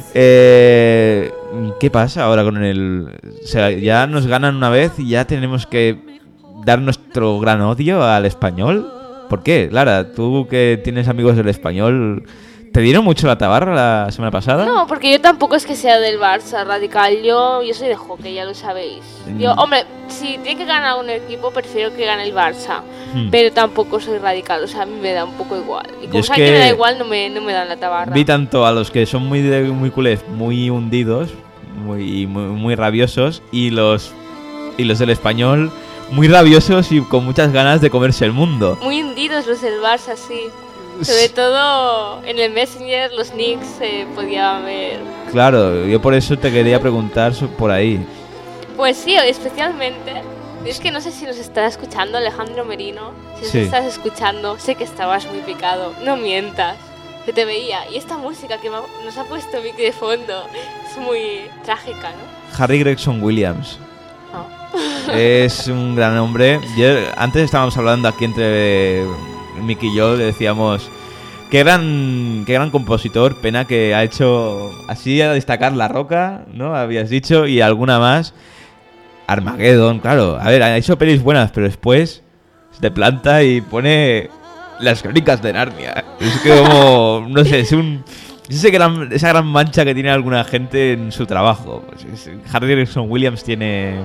Speaker 1: ¿qué pasa ahora con el...? O sea, ya nos ganan una vez y ya tenemos que dar nuestro gran odio al Español. ¿Por qué? Lara, tú que tienes amigos del Español... ¿Te dieron mucho la tabarra la semana pasada?
Speaker 2: No, porque yo tampoco es que sea del Barça radical. Yo soy de hockey, ya lo sabéis. Yo, hombre, si tiene que ganar un equipo, prefiero que gane el Barça. Pero tampoco soy radical, o sea, a mí me da un poco igual. Y como saben que me da igual, no me dan la tabarra.
Speaker 1: Vi tanto a los que son muy culés, muy hundidos, muy rabiosos, y los del Español muy rabiosos y con muchas ganas de comerse el mundo.
Speaker 2: Muy hundidos los del Barça, sí. Sobre todo en el Messenger, los nicks se podían ver.
Speaker 1: Claro, yo por eso te quería preguntar por ahí.
Speaker 2: Pues sí, especialmente. Es que no sé si nos estará escuchando Alejandro Merino. Si nos estás escuchando, sé que estabas muy picado. No mientas, que te veía. Y esta música que nos ha puesto Vicky de fondo es muy trágica, ¿no?
Speaker 1: Harry Gregson Williams.
Speaker 2: Oh.
Speaker 1: Es un gran hombre. Antes estábamos hablando aquí entre... Miki y yo le decíamos qué gran compositor, pena que ha hecho así a destacar La Roca, ¿no? Habías dicho, y alguna más. Armageddon, claro. A ver, ha hecho pelis buenas, pero después se te planta y pone Las Crónicas de Narnia. Es que como, no sé, esa gran mancha que tiene alguna gente en su trabajo. Pues Harry Gregson Williams tiene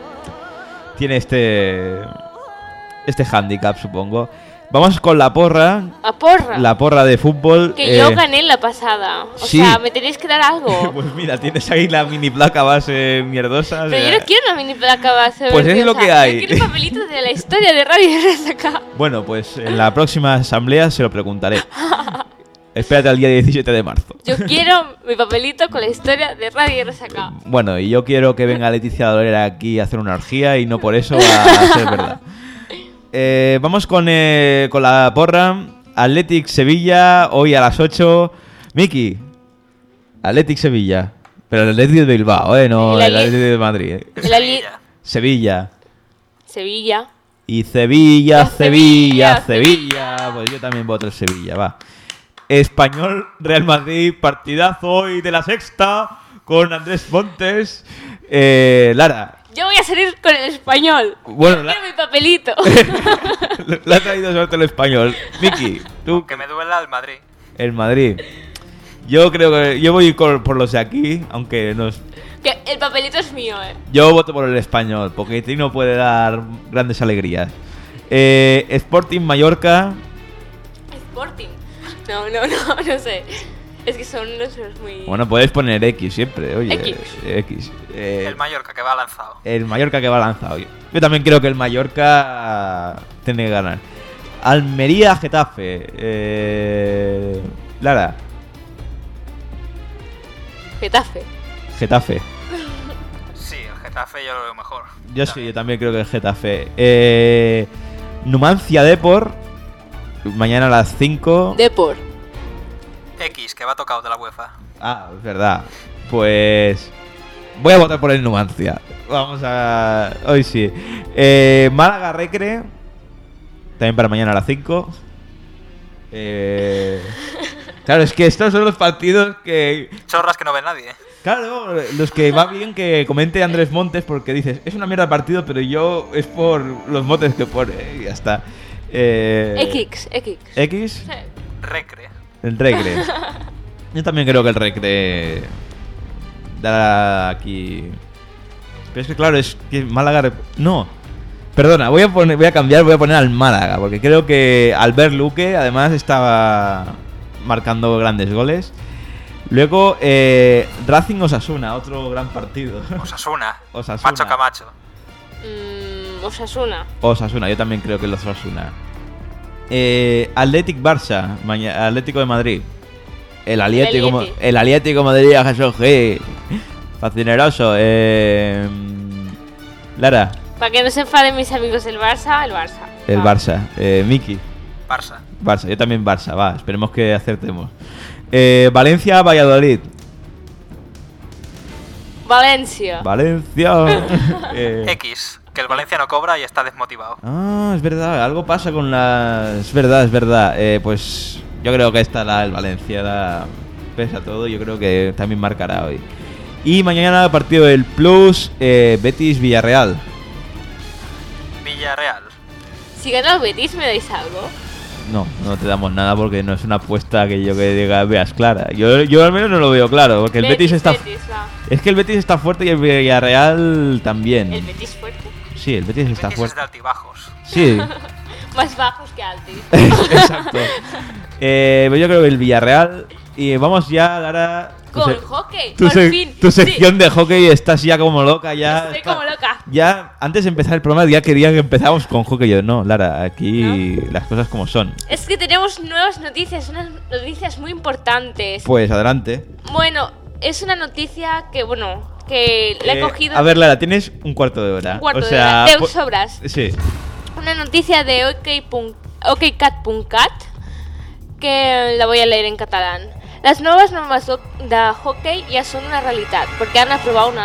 Speaker 1: este hándicap, supongo. Vamos con la porra. La porra de fútbol.
Speaker 2: Que yo gané la pasada. O sea, me tenéis que dar algo.
Speaker 1: Pues mira, tienes ahí la mini placa base mierdosa.
Speaker 2: Pero yo no quiero una mini placa base.
Speaker 1: Pues es lo que hay.
Speaker 2: Yo quiero papelitos de la historia de Radio RSK.
Speaker 1: Bueno, pues en la próxima asamblea se lo preguntaré. Espérate al día 17 de marzo.
Speaker 2: Yo quiero mi papelito con la historia de Radio RSK.
Speaker 1: Bueno, y yo quiero que venga Leticia Dolera aquí a hacer una orgía y no por eso va a ser verdad. Vamos con la porra. Athletic Sevilla, hoy a las 8. Miki, Athletic Sevilla. Pero el Athletic de Bilbao, no el Athletic de Madrid. Sevilla. Y Sevilla. Pues yo también voto el Sevilla, va. Español, Real Madrid, partidazo hoy de la sexta con Andrés Montes. Lara.
Speaker 2: Yo voy a salir con el Español.
Speaker 1: Bueno,
Speaker 2: quiero mi papelito.
Speaker 1: Le ha traído suerte el Español. Miki, tú.
Speaker 6: Que me duela el Madrid.
Speaker 1: El Madrid. Yo creo que yo voy por los de aquí, aunque no.
Speaker 2: Que el papelito es mío,
Speaker 1: Yo voto por el Español, porque Tino puede dar grandes alegrías. Sporting Mallorca.
Speaker 2: Sporting. No sé. Es que son los muy...
Speaker 1: Bueno, puedes poner X siempre, oye.
Speaker 2: X.
Speaker 6: El Mallorca que va lanzado.
Speaker 1: El Mallorca que va lanzado. Yo también creo que el Mallorca tiene que ganar. Almería, Getafe. Lara. Getafe.
Speaker 6: Sí, el Getafe yo lo veo mejor.
Speaker 1: Yo también creo que el Getafe. Numancia Depor. Mañana a las 5.
Speaker 2: Depor.
Speaker 6: X, que va tocado de la UEFA.
Speaker 1: Ah, es verdad. Pues voy a votar por el Numancia. Vamos a... Hoy sí. Málaga Recre. También para mañana a las 5. Claro, es que estos son los partidos que...
Speaker 6: Chorras que no ve nadie.
Speaker 1: Claro, los que va bien que comente Andrés Montes, porque dices, es una mierda de partido, pero yo es por los motes que pone. Y ya está.
Speaker 2: X.
Speaker 1: ¿X?
Speaker 2: Sí.
Speaker 6: Recre.
Speaker 1: El Recre. Yo también creo que el Recre dará aquí. Pero es que claro, es que Málaga... No. Perdona, voy a cambiar, voy a poner al Málaga, porque creo que Albert Luque además estaba marcando grandes goles. Luego Racing Osasuna, otro gran partido.
Speaker 6: Osasuna. Macho Camacho.
Speaker 2: Osasuna,
Speaker 1: yo también creo que el Osasuna. Athletic Barça, Atlético de Madrid. El Atlético de Madrid a Jesús G. Fascineroso. Lara.
Speaker 2: Para que no se enfaden mis amigos del Barça,
Speaker 1: el Barça. Miki.
Speaker 6: Barça,
Speaker 1: yo también Barça, va, esperemos que acertemos. Valencia, Valladolid.
Speaker 2: Valencia.
Speaker 6: X, que el Valencia no cobra y está desmotivado.
Speaker 1: Ah, es verdad, algo pasa con las... Es verdad. Pues yo creo que el Valencia, pese a todo, yo creo que también marcará hoy. Y mañana partido del Plus, Betis-Villarreal.
Speaker 6: Villarreal.
Speaker 2: Si gana el Betis, ¿me dais algo?
Speaker 1: No te damos nada porque no es una apuesta que yo que diga veas clara. Yo al menos no lo veo claro, porque el Betis está... Es que el Betis está fuerte y el Villarreal también.
Speaker 2: ¿El Betis fuerte?
Speaker 1: Sí, el Betis está fuerte.
Speaker 6: Es de altibajos.
Speaker 1: Sí.
Speaker 2: Más bajos que altos.
Speaker 1: Exacto. Yo creo que el Villarreal... Y vamos ya, Lara...
Speaker 2: Con hockey, por fin.
Speaker 1: Tu sección de hockey estás ya como loca.
Speaker 2: Estoy como loca.
Speaker 1: Ya, antes de empezar el programa, ya quería que empezáramos con hockey. Yo, no, Lara, aquí las cosas como son.
Speaker 2: Es que tenemos nuevas noticias, unas noticias muy importantes.
Speaker 1: Pues adelante.
Speaker 2: Bueno, es una noticia que, que la he cogido...
Speaker 1: A ver, Lara, tienes un cuarto de hora.
Speaker 2: Un cuarto de hora, de sobras.
Speaker 1: Sí.
Speaker 2: Una noticia de okcat.cat que la voy a leer en catalán. Las nuevas normas de hockey ya son una realidad, porque han aprobado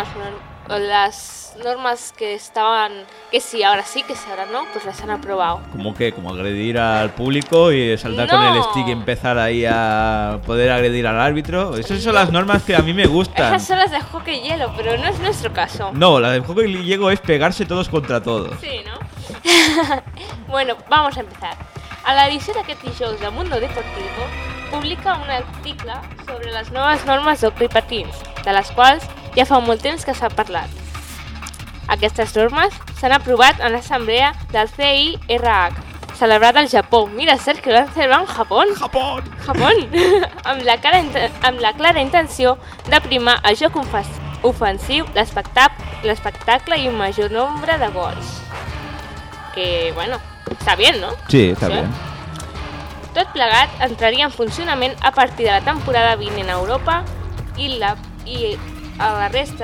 Speaker 2: las normas que estaban, que sí, ahora no, pues las han aprobado.
Speaker 1: ¿Cómo qué? ¿Como agredir al público y saltar con el stick y empezar ahí a poder agredir al árbitro? Esas son las normas que a mí me gustan.
Speaker 2: Esas son las de hockey hielo, pero no es nuestro caso.
Speaker 1: No, la de hockey hielo es pegarse todos contra todos.
Speaker 2: Sí, ¿no? Bueno, vamos a empezar. A l'edició d'aquest dijous de Mundo Deportivo publica un article sobre les noves normes d'hoquei patins, de les quals ja fa molt temps que s'ha parlat. Aquestes normes s'han aprovat en l'assemblea del CIRH, celebrat al Japó. Mira, Sergio, l'han celebrat en Japó. Japó! amb la clara intenció de primar el joc ofensiu, l'espectacle i un major nombre de gols. Que, està bé, no?
Speaker 1: Sí, està bé.
Speaker 2: Tot plegat entraria en funcionament a partir de la temporada vinent a Europa i a la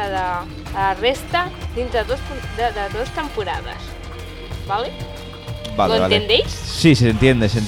Speaker 2: resta dintre de dos temporades. ¿Vale?
Speaker 1: Vale,
Speaker 2: ¿Lo entendéis?
Speaker 1: Sí, se entiende. ¿Sí?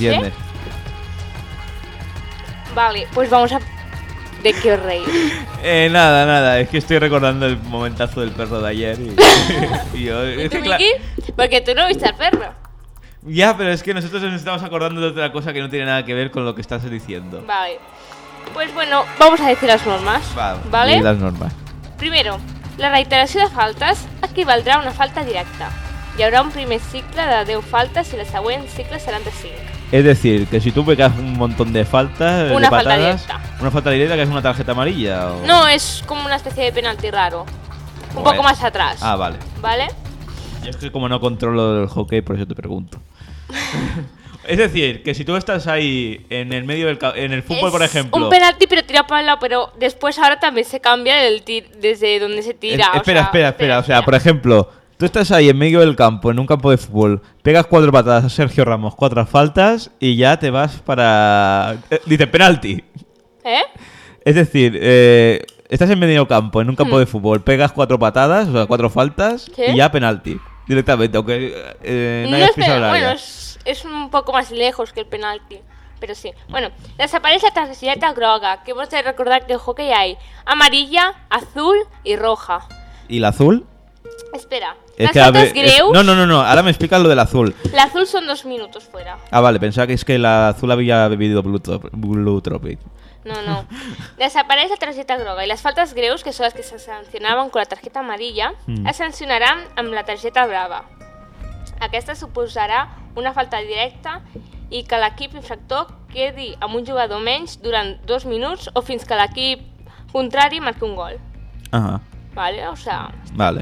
Speaker 2: Vale, pues vamos a... ¿De qué os reís?
Speaker 1: Nada, es que estoy recordando el momentazo del perro de ayer y
Speaker 2: ¿Y tú, Miki? Porque tú no viste al perro.
Speaker 1: Ya, pero es que nosotros nos estamos acordando de otra cosa que no tiene nada que ver con lo que estás diciendo.
Speaker 2: Vale. Pues vamos a decir las normas. ¿Vale?
Speaker 1: Las normas.
Speaker 2: Primero, la reiteració de faltes equivaldrà a una falta directa. Hi haurà un primer cicle de 10 faltes y el següent cicle seran de 5.
Speaker 1: Es decir, que si tú pegas un montón de faltas,
Speaker 2: una
Speaker 1: de patadas,
Speaker 2: falta directa.
Speaker 1: ¿Una falta directa que es una tarjeta amarilla? ¿O?
Speaker 2: No, es como una especie de penalti raro. Un poco más atrás.
Speaker 1: Ah, vale.
Speaker 2: ¿Vale?
Speaker 1: Yo es que como no controlo el hockey, por eso te pregunto. Es decir, que si tú estás ahí en el medio en el fútbol, por ejemplo...
Speaker 2: un penalti, pero tira para el lado, pero después ahora también se cambia desde donde se tira.
Speaker 1: Espera. O sea, por ejemplo, tú estás ahí en medio del campo, en un campo de fútbol, pegas 4 patadas a Sergio Ramos, 4 faltas y ya te vas para... dice penalti.
Speaker 2: ¿Eh?
Speaker 1: Es decir, estás en medio campo, en un campo de fútbol, pegas 4 patadas, o sea, 4 faltas y ya penalti. Directamente, aunque no hayas pisado el área.
Speaker 2: Bueno, es un poco más lejos que el penalti, pero sí. Bueno, desaparece la tarjeta groga, que hemos de recordar que en hockey hay amarilla, azul y roja.
Speaker 1: ¿Y la azul?
Speaker 2: Espera,
Speaker 1: Es
Speaker 2: las faltas greus...
Speaker 1: No, ahora me explicas lo del azul.
Speaker 2: La azul son 2 minutos fuera.
Speaker 1: Ah, vale, pensaba que es que la azul había bebido Blue Tropic.
Speaker 2: No. Desaparece la targeta groga i les faltes greus, que són les que se sancionaven con la targeta amarilla, es sancionaran amb la targeta brava. Aquesta suposarà una falta directa i que l'equip infractor quedi amb un jugador menys durant 2 minuts o fins que l'equip contrari marqui un gol.
Speaker 1: Ajá.
Speaker 2: ¿Vale? O sea,
Speaker 1: Vale.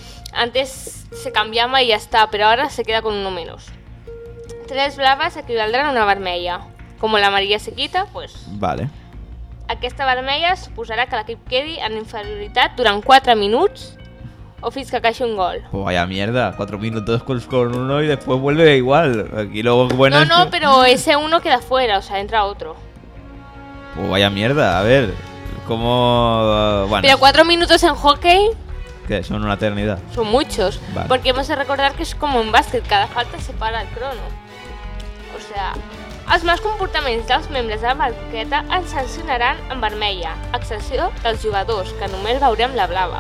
Speaker 2: antes se cambiaba y ya está, pero ahora se queda con uno menos. 3 bravas equivaldran a una vermella. Como la amarilla se quita, pues...
Speaker 1: Vale.
Speaker 2: Aquesta vermella suposarà que l'equip quedi en inferioritat durant 4 minuts o fins que caixi un gol.
Speaker 1: Pues vaya mierda, 4 minutos con uno y después vuelve igual. Aquí lo bueno es
Speaker 2: No,
Speaker 1: que...
Speaker 2: pero ese uno queda fuera, o sea, entra otro.
Speaker 1: Pues vaya mierda, a ver, ¿cómo...? Bueno,
Speaker 2: Pero 4 minutos en hockey
Speaker 1: que son una eternidad.
Speaker 2: son muchos,
Speaker 1: Vale.
Speaker 2: porque hemos de recordar que es como en bàsquet, cada falta separa el crono. O sea, els mals comportaments dels membres de la banqueta ens sancionaran en vermella, a excepció dels jugadors, que només veurem la blava.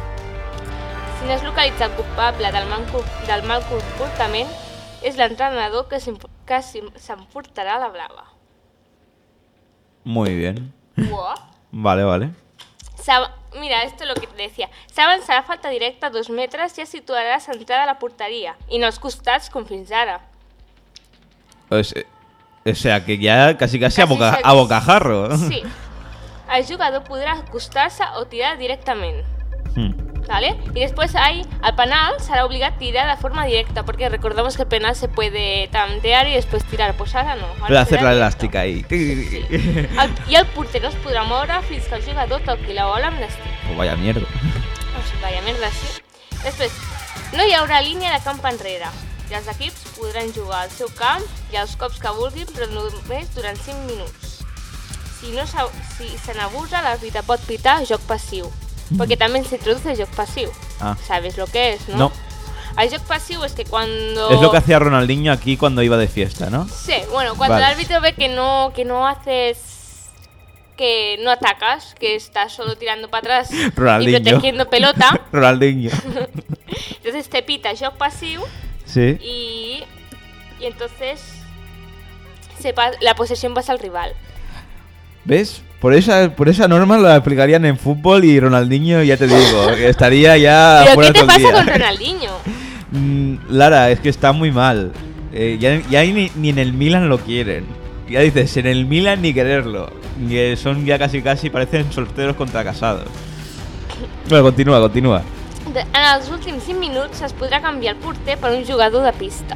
Speaker 2: Si no es localitza el culpable del mal comportament, és l'entrenador que s'emportarà la blava.
Speaker 1: Muy bien.
Speaker 2: Uah.
Speaker 1: Vale.
Speaker 2: Mira, esto es lo que te decía. S'avançarà falta directa 2 metres i es situarà centrada a la porteria, i no als costats com fins ara.
Speaker 1: O sea, que ya casi
Speaker 2: Casi
Speaker 1: a bocajarro.
Speaker 2: Sí. El jugador podrà acostar-se o tirar directament. ¿Vale? Y después al penal será obligado a tirar de forma directa, porque recordamos que el penal se puede tantear y después tirar. Pues ahora no.
Speaker 1: Puede hacer la elástica ahí.
Speaker 2: Sí. I el porter no es podrà moure fins que el jugador toqui la bola amb l'estic.
Speaker 1: Pues vaya mierda.
Speaker 2: O sigui, vaya merda, sí. Després, no hi haurà línia de camp enrere. I els equips podran jugar al seu camp i els cops que vulguin, però només durant 5 minuts. Si se n'abusa, l'àrbitre pot pitar joc passiu. Porque también se introduce el joc pasivo. ¿Sabes lo que es, no?
Speaker 1: No.
Speaker 2: El joc pasivo es que cuando...
Speaker 1: Es lo que hacía Ronaldinho aquí cuando iba de fiesta, ¿no?
Speaker 2: Sí, bueno, cuando el árbitro ve que no haces... que no atacas, que estás solo tirando para atrás
Speaker 1: Ronaldinho.
Speaker 2: y protegiendo pelota.
Speaker 1: Ronaldinho.
Speaker 2: Entonces te pita joc pasivo.
Speaker 1: Sí.
Speaker 2: Y entonces la posesión pasa al rival.
Speaker 1: ¿Ves? Por esa norma la aplicarían en fútbol y Ronaldinho, ya te digo, estaría ya
Speaker 2: ¿Pero
Speaker 1: fuera
Speaker 2: qué te
Speaker 1: todo el
Speaker 2: pasa
Speaker 1: día.
Speaker 2: con Ronaldinho?
Speaker 1: Lara, es que está muy mal. Ya ni en el Milan lo quieren. Ya dices, en el Milan ni quererlo. Que son ya casi parecen solteros contra casados. Bueno, continúa.
Speaker 2: En els últims 5 minuts es podrà canviar el porter per un jugador de pista.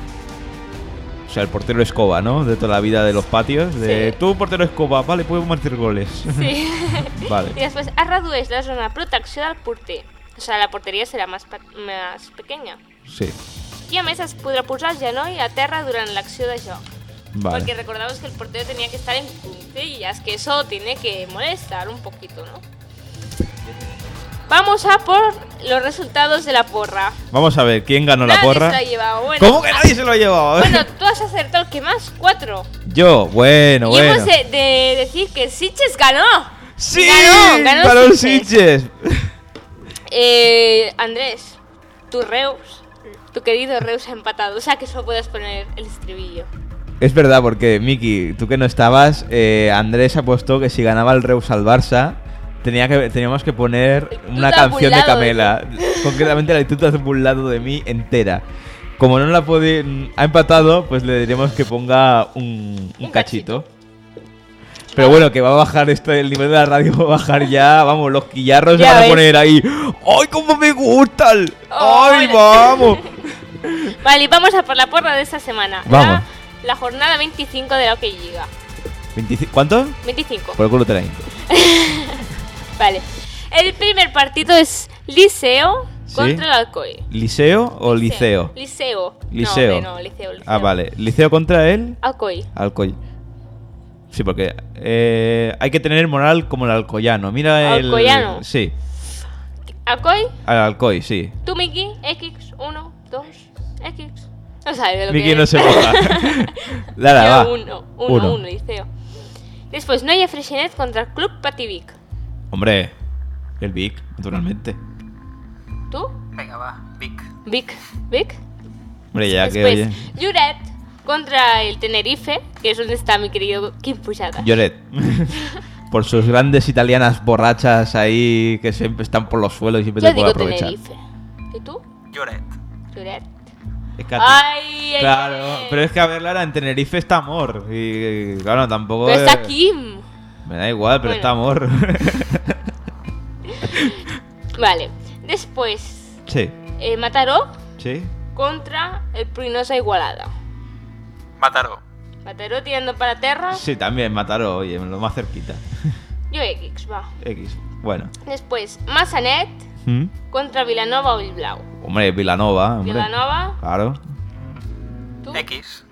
Speaker 1: O sea, el portero escoba, ¿no? De toda la vida de los patios.
Speaker 2: Sí.
Speaker 1: Tú, portero escoba, vale, puedo meter goles.
Speaker 2: Sí.
Speaker 1: Vale.
Speaker 2: I després es redueix la zona de protecció del porter. O sea, la porteria serà més pequeña.
Speaker 1: Sí.
Speaker 2: I a més es podrà posar el genoll a terra durant l'acció de joc.
Speaker 1: Vale.
Speaker 2: Porque recordamos que el portero tenía que estar en puntillas, que eso tiene que molestar un poquito, ¿no? Vamos a por los resultados de la porra.
Speaker 1: Vamos a ver, ¿quién ganó la
Speaker 2: Nadie
Speaker 1: porra?
Speaker 2: se la ha llevado. Bueno,
Speaker 1: ¿Cómo que nadie se lo ha llevado?
Speaker 2: Bueno, tú has acertado el que más, 4.
Speaker 1: Yo, bueno.
Speaker 2: Y hemos de decir que Sitges ganó.
Speaker 1: ¡Sí!
Speaker 2: Ganó
Speaker 1: el
Speaker 2: Sitges.
Speaker 1: Sitges.
Speaker 2: Andrés, tu querido Reus ha empatado. O sea que solo puedes poner el estribillo.
Speaker 1: Es verdad, porque Miki, tú que no estabas, Andrés apostó que si ganaba el Reus al Barça, teníamos que poner una canción de Camela. Concretamente la Tú has burlado de mí entera. Como no la ha empatado, pues le diremos que ponga un cachito. Pero bueno, que va a bajar el nivel de la radio, va a bajar ya, vamos, los quillarros se van a poner ahí. ¡Ay, cómo me gustan! ¡Ay, vamos!
Speaker 2: Vale, y vamos a por la porra de esta semana.
Speaker 1: Vamos.
Speaker 2: la jornada 25 de la OK Liga.
Speaker 1: ¿Cuánto?
Speaker 2: 25.
Speaker 1: Por el culo te la hinco.
Speaker 2: Vale. El primer partido es Liceo contra el Alcoy.
Speaker 1: ¿Liceo o liceo?
Speaker 2: Liceo.
Speaker 1: Liceo.
Speaker 2: No, Liceo.
Speaker 1: Ah, vale. ¿Liceo contra él?
Speaker 2: Alcoy.
Speaker 1: Alcoy. Sí, porque hay que tener moral como el alcoyano. Mira el...
Speaker 2: ¿Alcoyano?
Speaker 1: Sí.
Speaker 2: ¿Alcoy?
Speaker 1: Al Alcoy, sí.
Speaker 2: Tú, Miki, X, 1, 2, X. No sabes de lo
Speaker 1: Miki
Speaker 2: que
Speaker 1: no
Speaker 2: es.
Speaker 1: se moja. Dale, va.
Speaker 2: 1, Liceo. Después, Noia Freixenet contra Club Pativic.
Speaker 1: Hombre, el Vic, naturalmente.
Speaker 2: ¿Tú?
Speaker 6: Venga, va,
Speaker 2: Vic.
Speaker 1: Hombre, ya
Speaker 2: Después,
Speaker 1: que...
Speaker 2: Lloret contra el Tenerife, que es donde está mi querido Quim Pujadas.
Speaker 1: Lloret. Por sus grandes italianas borrachas ahí que siempre están por los suelos y siempre
Speaker 2: Yo
Speaker 1: te pueden
Speaker 2: digo
Speaker 1: aprovechar.
Speaker 2: Tenerife. ¿Y tú?
Speaker 6: Lloret.
Speaker 2: Lloret.
Speaker 1: Es que
Speaker 2: Ay,
Speaker 1: claro,
Speaker 2: ay.
Speaker 1: pero es que a ver, Lara, en Tenerife está amor. Y claro, tampoco.
Speaker 2: Pero está Kim.
Speaker 1: Me da igual, pero
Speaker 2: Bueno.
Speaker 1: está amor.
Speaker 2: Vale. Después,
Speaker 1: Sí,
Speaker 2: Mataró
Speaker 1: sí.
Speaker 2: contra el Pruinosa Igualada.
Speaker 6: Mataró.
Speaker 2: Mataró tirando para tierra.
Speaker 1: Sí, también Mataró, oye, lo más cerquita.
Speaker 2: Yo X, va.
Speaker 1: X. Bueno.
Speaker 2: Después, Massanet
Speaker 1: ¿Mm?
Speaker 2: contra Vilanova o Bilbao.
Speaker 1: Hombre, Vilanova. Hombre.
Speaker 2: Vilanova,
Speaker 1: Claro.
Speaker 2: tú.
Speaker 6: X.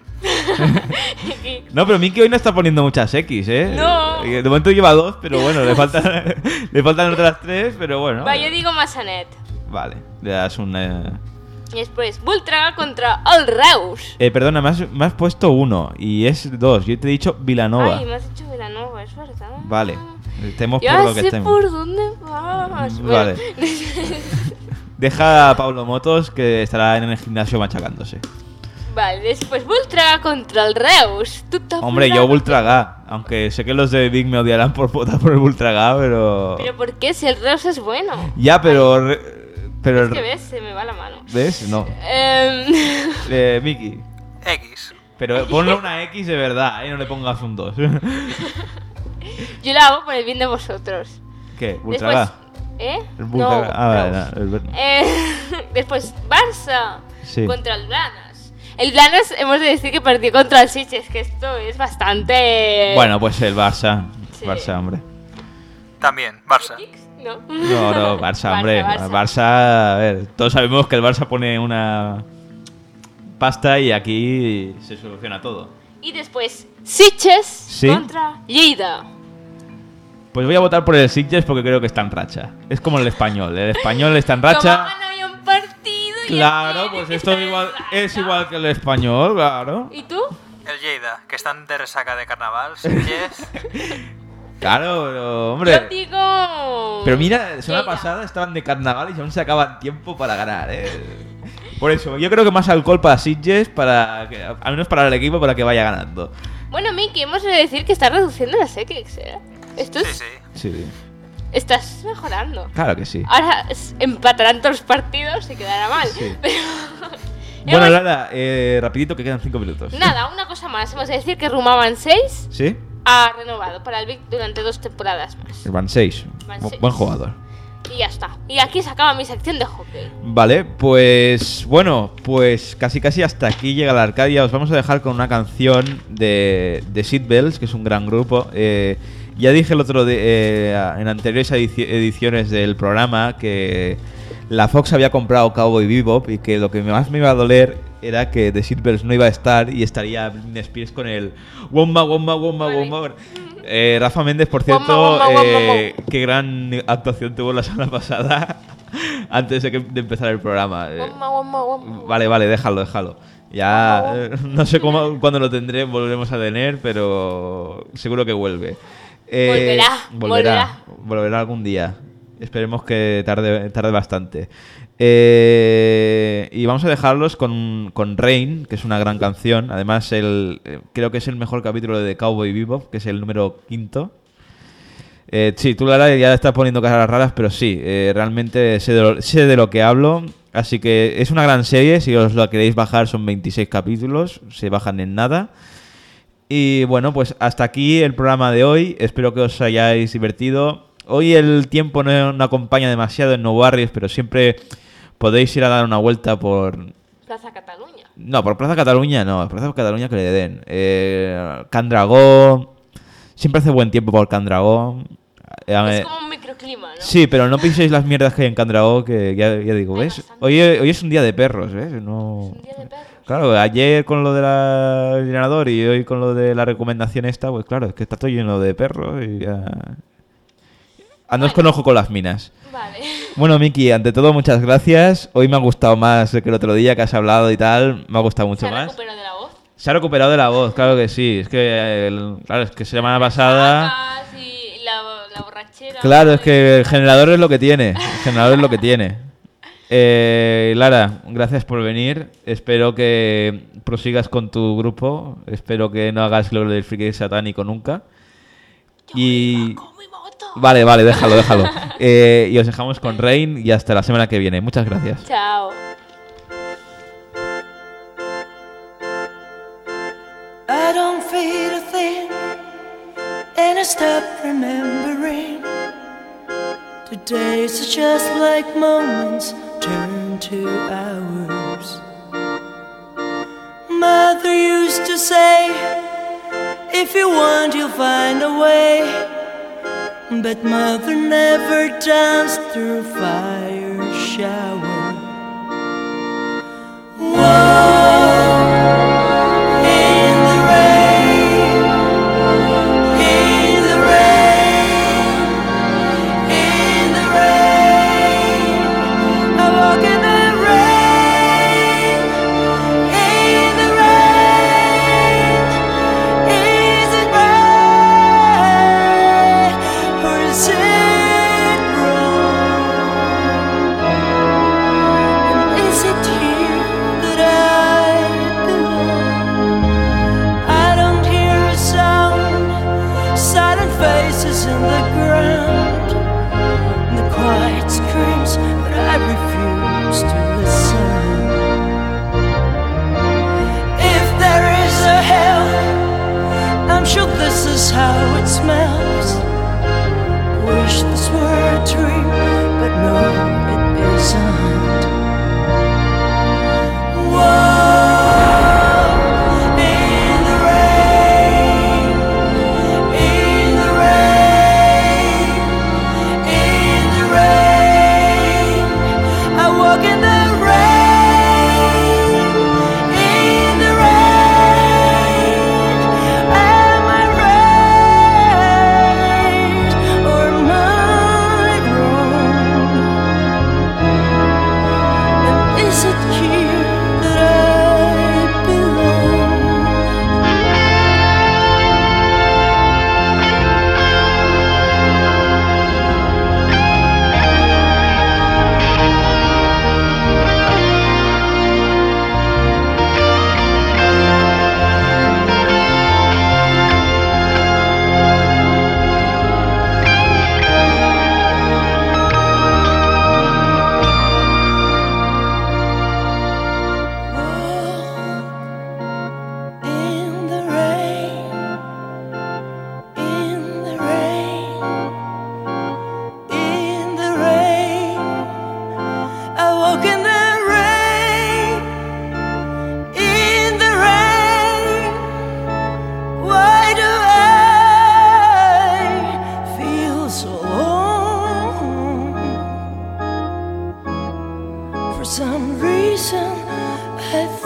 Speaker 2: X.
Speaker 1: No, pero Miki hoy no está poniendo muchas X, ¿eh?
Speaker 2: No.
Speaker 1: De momento lleva 2, pero bueno, le faltan otras 3, pero bueno.
Speaker 2: Va, yo digo Massanet.
Speaker 1: Vale, le das una...
Speaker 2: Y después, Voltraga contra el Reus.
Speaker 1: Perdona, me has puesto 1 y es 2. Yo te he dicho Vilanova.
Speaker 2: Ay, me has dicho Vilanova, es verdad.
Speaker 1: Vale, estemos
Speaker 2: Ya
Speaker 1: por lo que
Speaker 2: sé
Speaker 1: estemos.
Speaker 2: por dónde vas.
Speaker 1: Vale. Deja a Pablo Motos que estará en el gimnasio machacándose.
Speaker 2: Vale, después Voltraga contra el Reus.
Speaker 1: Hombre, yo Voltraga. Aunque sé que los de Big me odiarán por votar por el Voltraga, pero...
Speaker 2: ¿Pero por qué? Si el Reus es bueno.
Speaker 1: Ya, pero... Pero...
Speaker 2: Es que ves, se me va la mano.
Speaker 1: ¿Ves? No. Miki.
Speaker 6: X.
Speaker 1: Pero ponle una X de verdad, no le pongas un 2.
Speaker 2: Yo la hago por el bien de vosotros.
Speaker 1: ¿Qué? ¿Voltraga?
Speaker 2: Después,
Speaker 1: El Voltraga.
Speaker 2: No,
Speaker 1: Ah, vale,
Speaker 2: Reus.
Speaker 1: no,
Speaker 2: Después, Barça
Speaker 1: Sí.
Speaker 2: contra el Blanes. El Blanes hemos de decir que perdió contra el Sitges, que esto es bastante...
Speaker 1: Bueno, pues el Barça.
Speaker 2: Sí.
Speaker 1: Barça, hombre.
Speaker 6: También, Barça.
Speaker 2: ¿No?
Speaker 1: No, Barça, hombre. Barça, a ver, todos sabemos que el Barça pone una pasta y aquí se soluciona todo.
Speaker 2: Y después, Sitges
Speaker 1: Sí.
Speaker 2: contra Lleida.
Speaker 1: Pues voy a votar por el Sitges porque creo que está en racha. Es como el español. El español está en racha.
Speaker 2: Como han habido un partido y
Speaker 1: Claro,
Speaker 2: el
Speaker 1: pues
Speaker 2: Lleida
Speaker 1: esto
Speaker 2: está en
Speaker 1: igual,
Speaker 2: racha.
Speaker 1: es igual que el español, claro.
Speaker 2: ¿Y tú?
Speaker 6: El Lleida, que están de resaca de carnaval. Sitges.
Speaker 1: Claro, pero, hombre.
Speaker 2: Yo digo...
Speaker 1: Pero mira, la semana
Speaker 2: Lleida.
Speaker 1: pasada estaban de carnaval y aún se acaban tiempo para ganar, Por eso, yo creo que más alcohol para Sitges, para que, al menos para el equipo, para que vaya ganando.
Speaker 2: Bueno, Miki, hemos de decir que está reduciendo las X, Esto
Speaker 6: Sí,
Speaker 2: es...
Speaker 6: sí.
Speaker 1: Sí,
Speaker 2: Estás mejorando.
Speaker 1: claro que sí.
Speaker 2: Ahora empatarán todos los partidos y quedará mal.
Speaker 1: Sí.
Speaker 2: Pero...
Speaker 1: Bueno,
Speaker 2: Hemos-
Speaker 1: Lara, rapidito que quedan 5 minutos.
Speaker 2: Nada, una cosa más. Hemos de decir que Rumaban 6
Speaker 1: ¿Sí?
Speaker 2: ha renovado para el Vic durante 2 temporadas más.
Speaker 1: Van 6.
Speaker 2: Van 6.
Speaker 1: Buen jugador.
Speaker 2: Y ya está. Y aquí se acaba mi sección de hockey.
Speaker 1: Vale, pues bueno, pues casi hasta aquí llega la Arcadia. Os vamos a dejar con una canción de Seatbelts, que es un gran grupo. Ya dije el otro en anteriores ediciones del programa que la Fox había comprado Cowboy Bebop y que lo que más me iba a doler era que The Seatbelts no iba a estar y estaría Britney Spears con el Womba Womba Womba Womba. Rafa Méndez, por cierto,
Speaker 2: Womba, womba, womba.
Speaker 1: qué gran actuación tuvo la semana pasada antes de empezar el programa.
Speaker 2: Guama, guama, guama.
Speaker 1: Vale, déjalo. Ya no sé cuándo lo tendré, volveremos a tener, pero seguro que vuelve. Volverá algún día. Esperemos que tarde bastante. Y vamos a dejarlos con Rain, que es una gran canción. Además, creo que es el mejor capítulo de Cowboy Bebop, que es el número 5. Sí, tú Lara ya estás poniendo caras raras, pero sí, realmente sé de lo que hablo. Así que es una gran serie, si os la queréis bajar son 26 capítulos, se bajan en nada. Y bueno, pues hasta aquí el programa de hoy, espero que os hayáis divertido. Hoy el tiempo no acompaña demasiado en No Barrios, pero siempre podéis ir a dar una vuelta por
Speaker 2: Plaza Cataluña.
Speaker 1: No, por Plaza Cataluña no. Plaza Cataluña que le den. Can Dragó. Siempre hace buen tiempo por Can Dragó.
Speaker 2: Es como un microclima, ¿no?
Speaker 1: Sí, pero no piséis las mierdas que hay en Can Dragó, que ya digo, ¿ves? Hoy es un día de perros, ¿ves? No...
Speaker 2: Es un día de perros.
Speaker 1: Claro, ayer con lo del llenador y hoy con lo de la recomendación esta, pues claro, es que está todo lleno de perros y ya... Andaos con ojo con las minas.
Speaker 2: Vale.
Speaker 1: Bueno, Miki, ante todo, muchas gracias. Hoy me ha gustado más que el otro día que has hablado y tal. Me ha gustado mucho más.
Speaker 2: ¿Se ha recuperado de la voz?
Speaker 1: Se ha recuperado de la voz, claro que sí. Es que, claro, es que semana pasada...
Speaker 2: Y la borrachera.
Speaker 1: Claro, es que el generador es lo que tiene. El generador es lo que tiene. Lara, gracias por venir. Espero que prosigas con tu grupo. Espero que no hagas lo del friki satánico nunca. Y... Vale, déjalo. Y os dejamos con Rain y hasta la semana que viene. Muchas gracias.
Speaker 2: Chao.
Speaker 7: I don't feel a thing, and I stop remembering. The days are just like moments turn to hours. Mother used to say, if you want you'll find a way. But mother never danced through fire shower. Whoa, in the rain, in the rain, in the rain. I walk in the rain, in the rain. Is it right or is it wrong? And is it here that I belong? I don't hear a sound, silent faces in the ground, and the quiet screams, but I refuse to listen. If there is a hell, I'm sure this is how it smells. Wish this were a dream, but no, it isn't. Whoa, in the rain, in the rain, in the rain. I walk in the rain, in the rain. Am I right or am I wrong? And is it here that I belong? In the rain, in the rain, in the rain. I walk in the rain, in the rain. Why do I feel so alone? For some reason I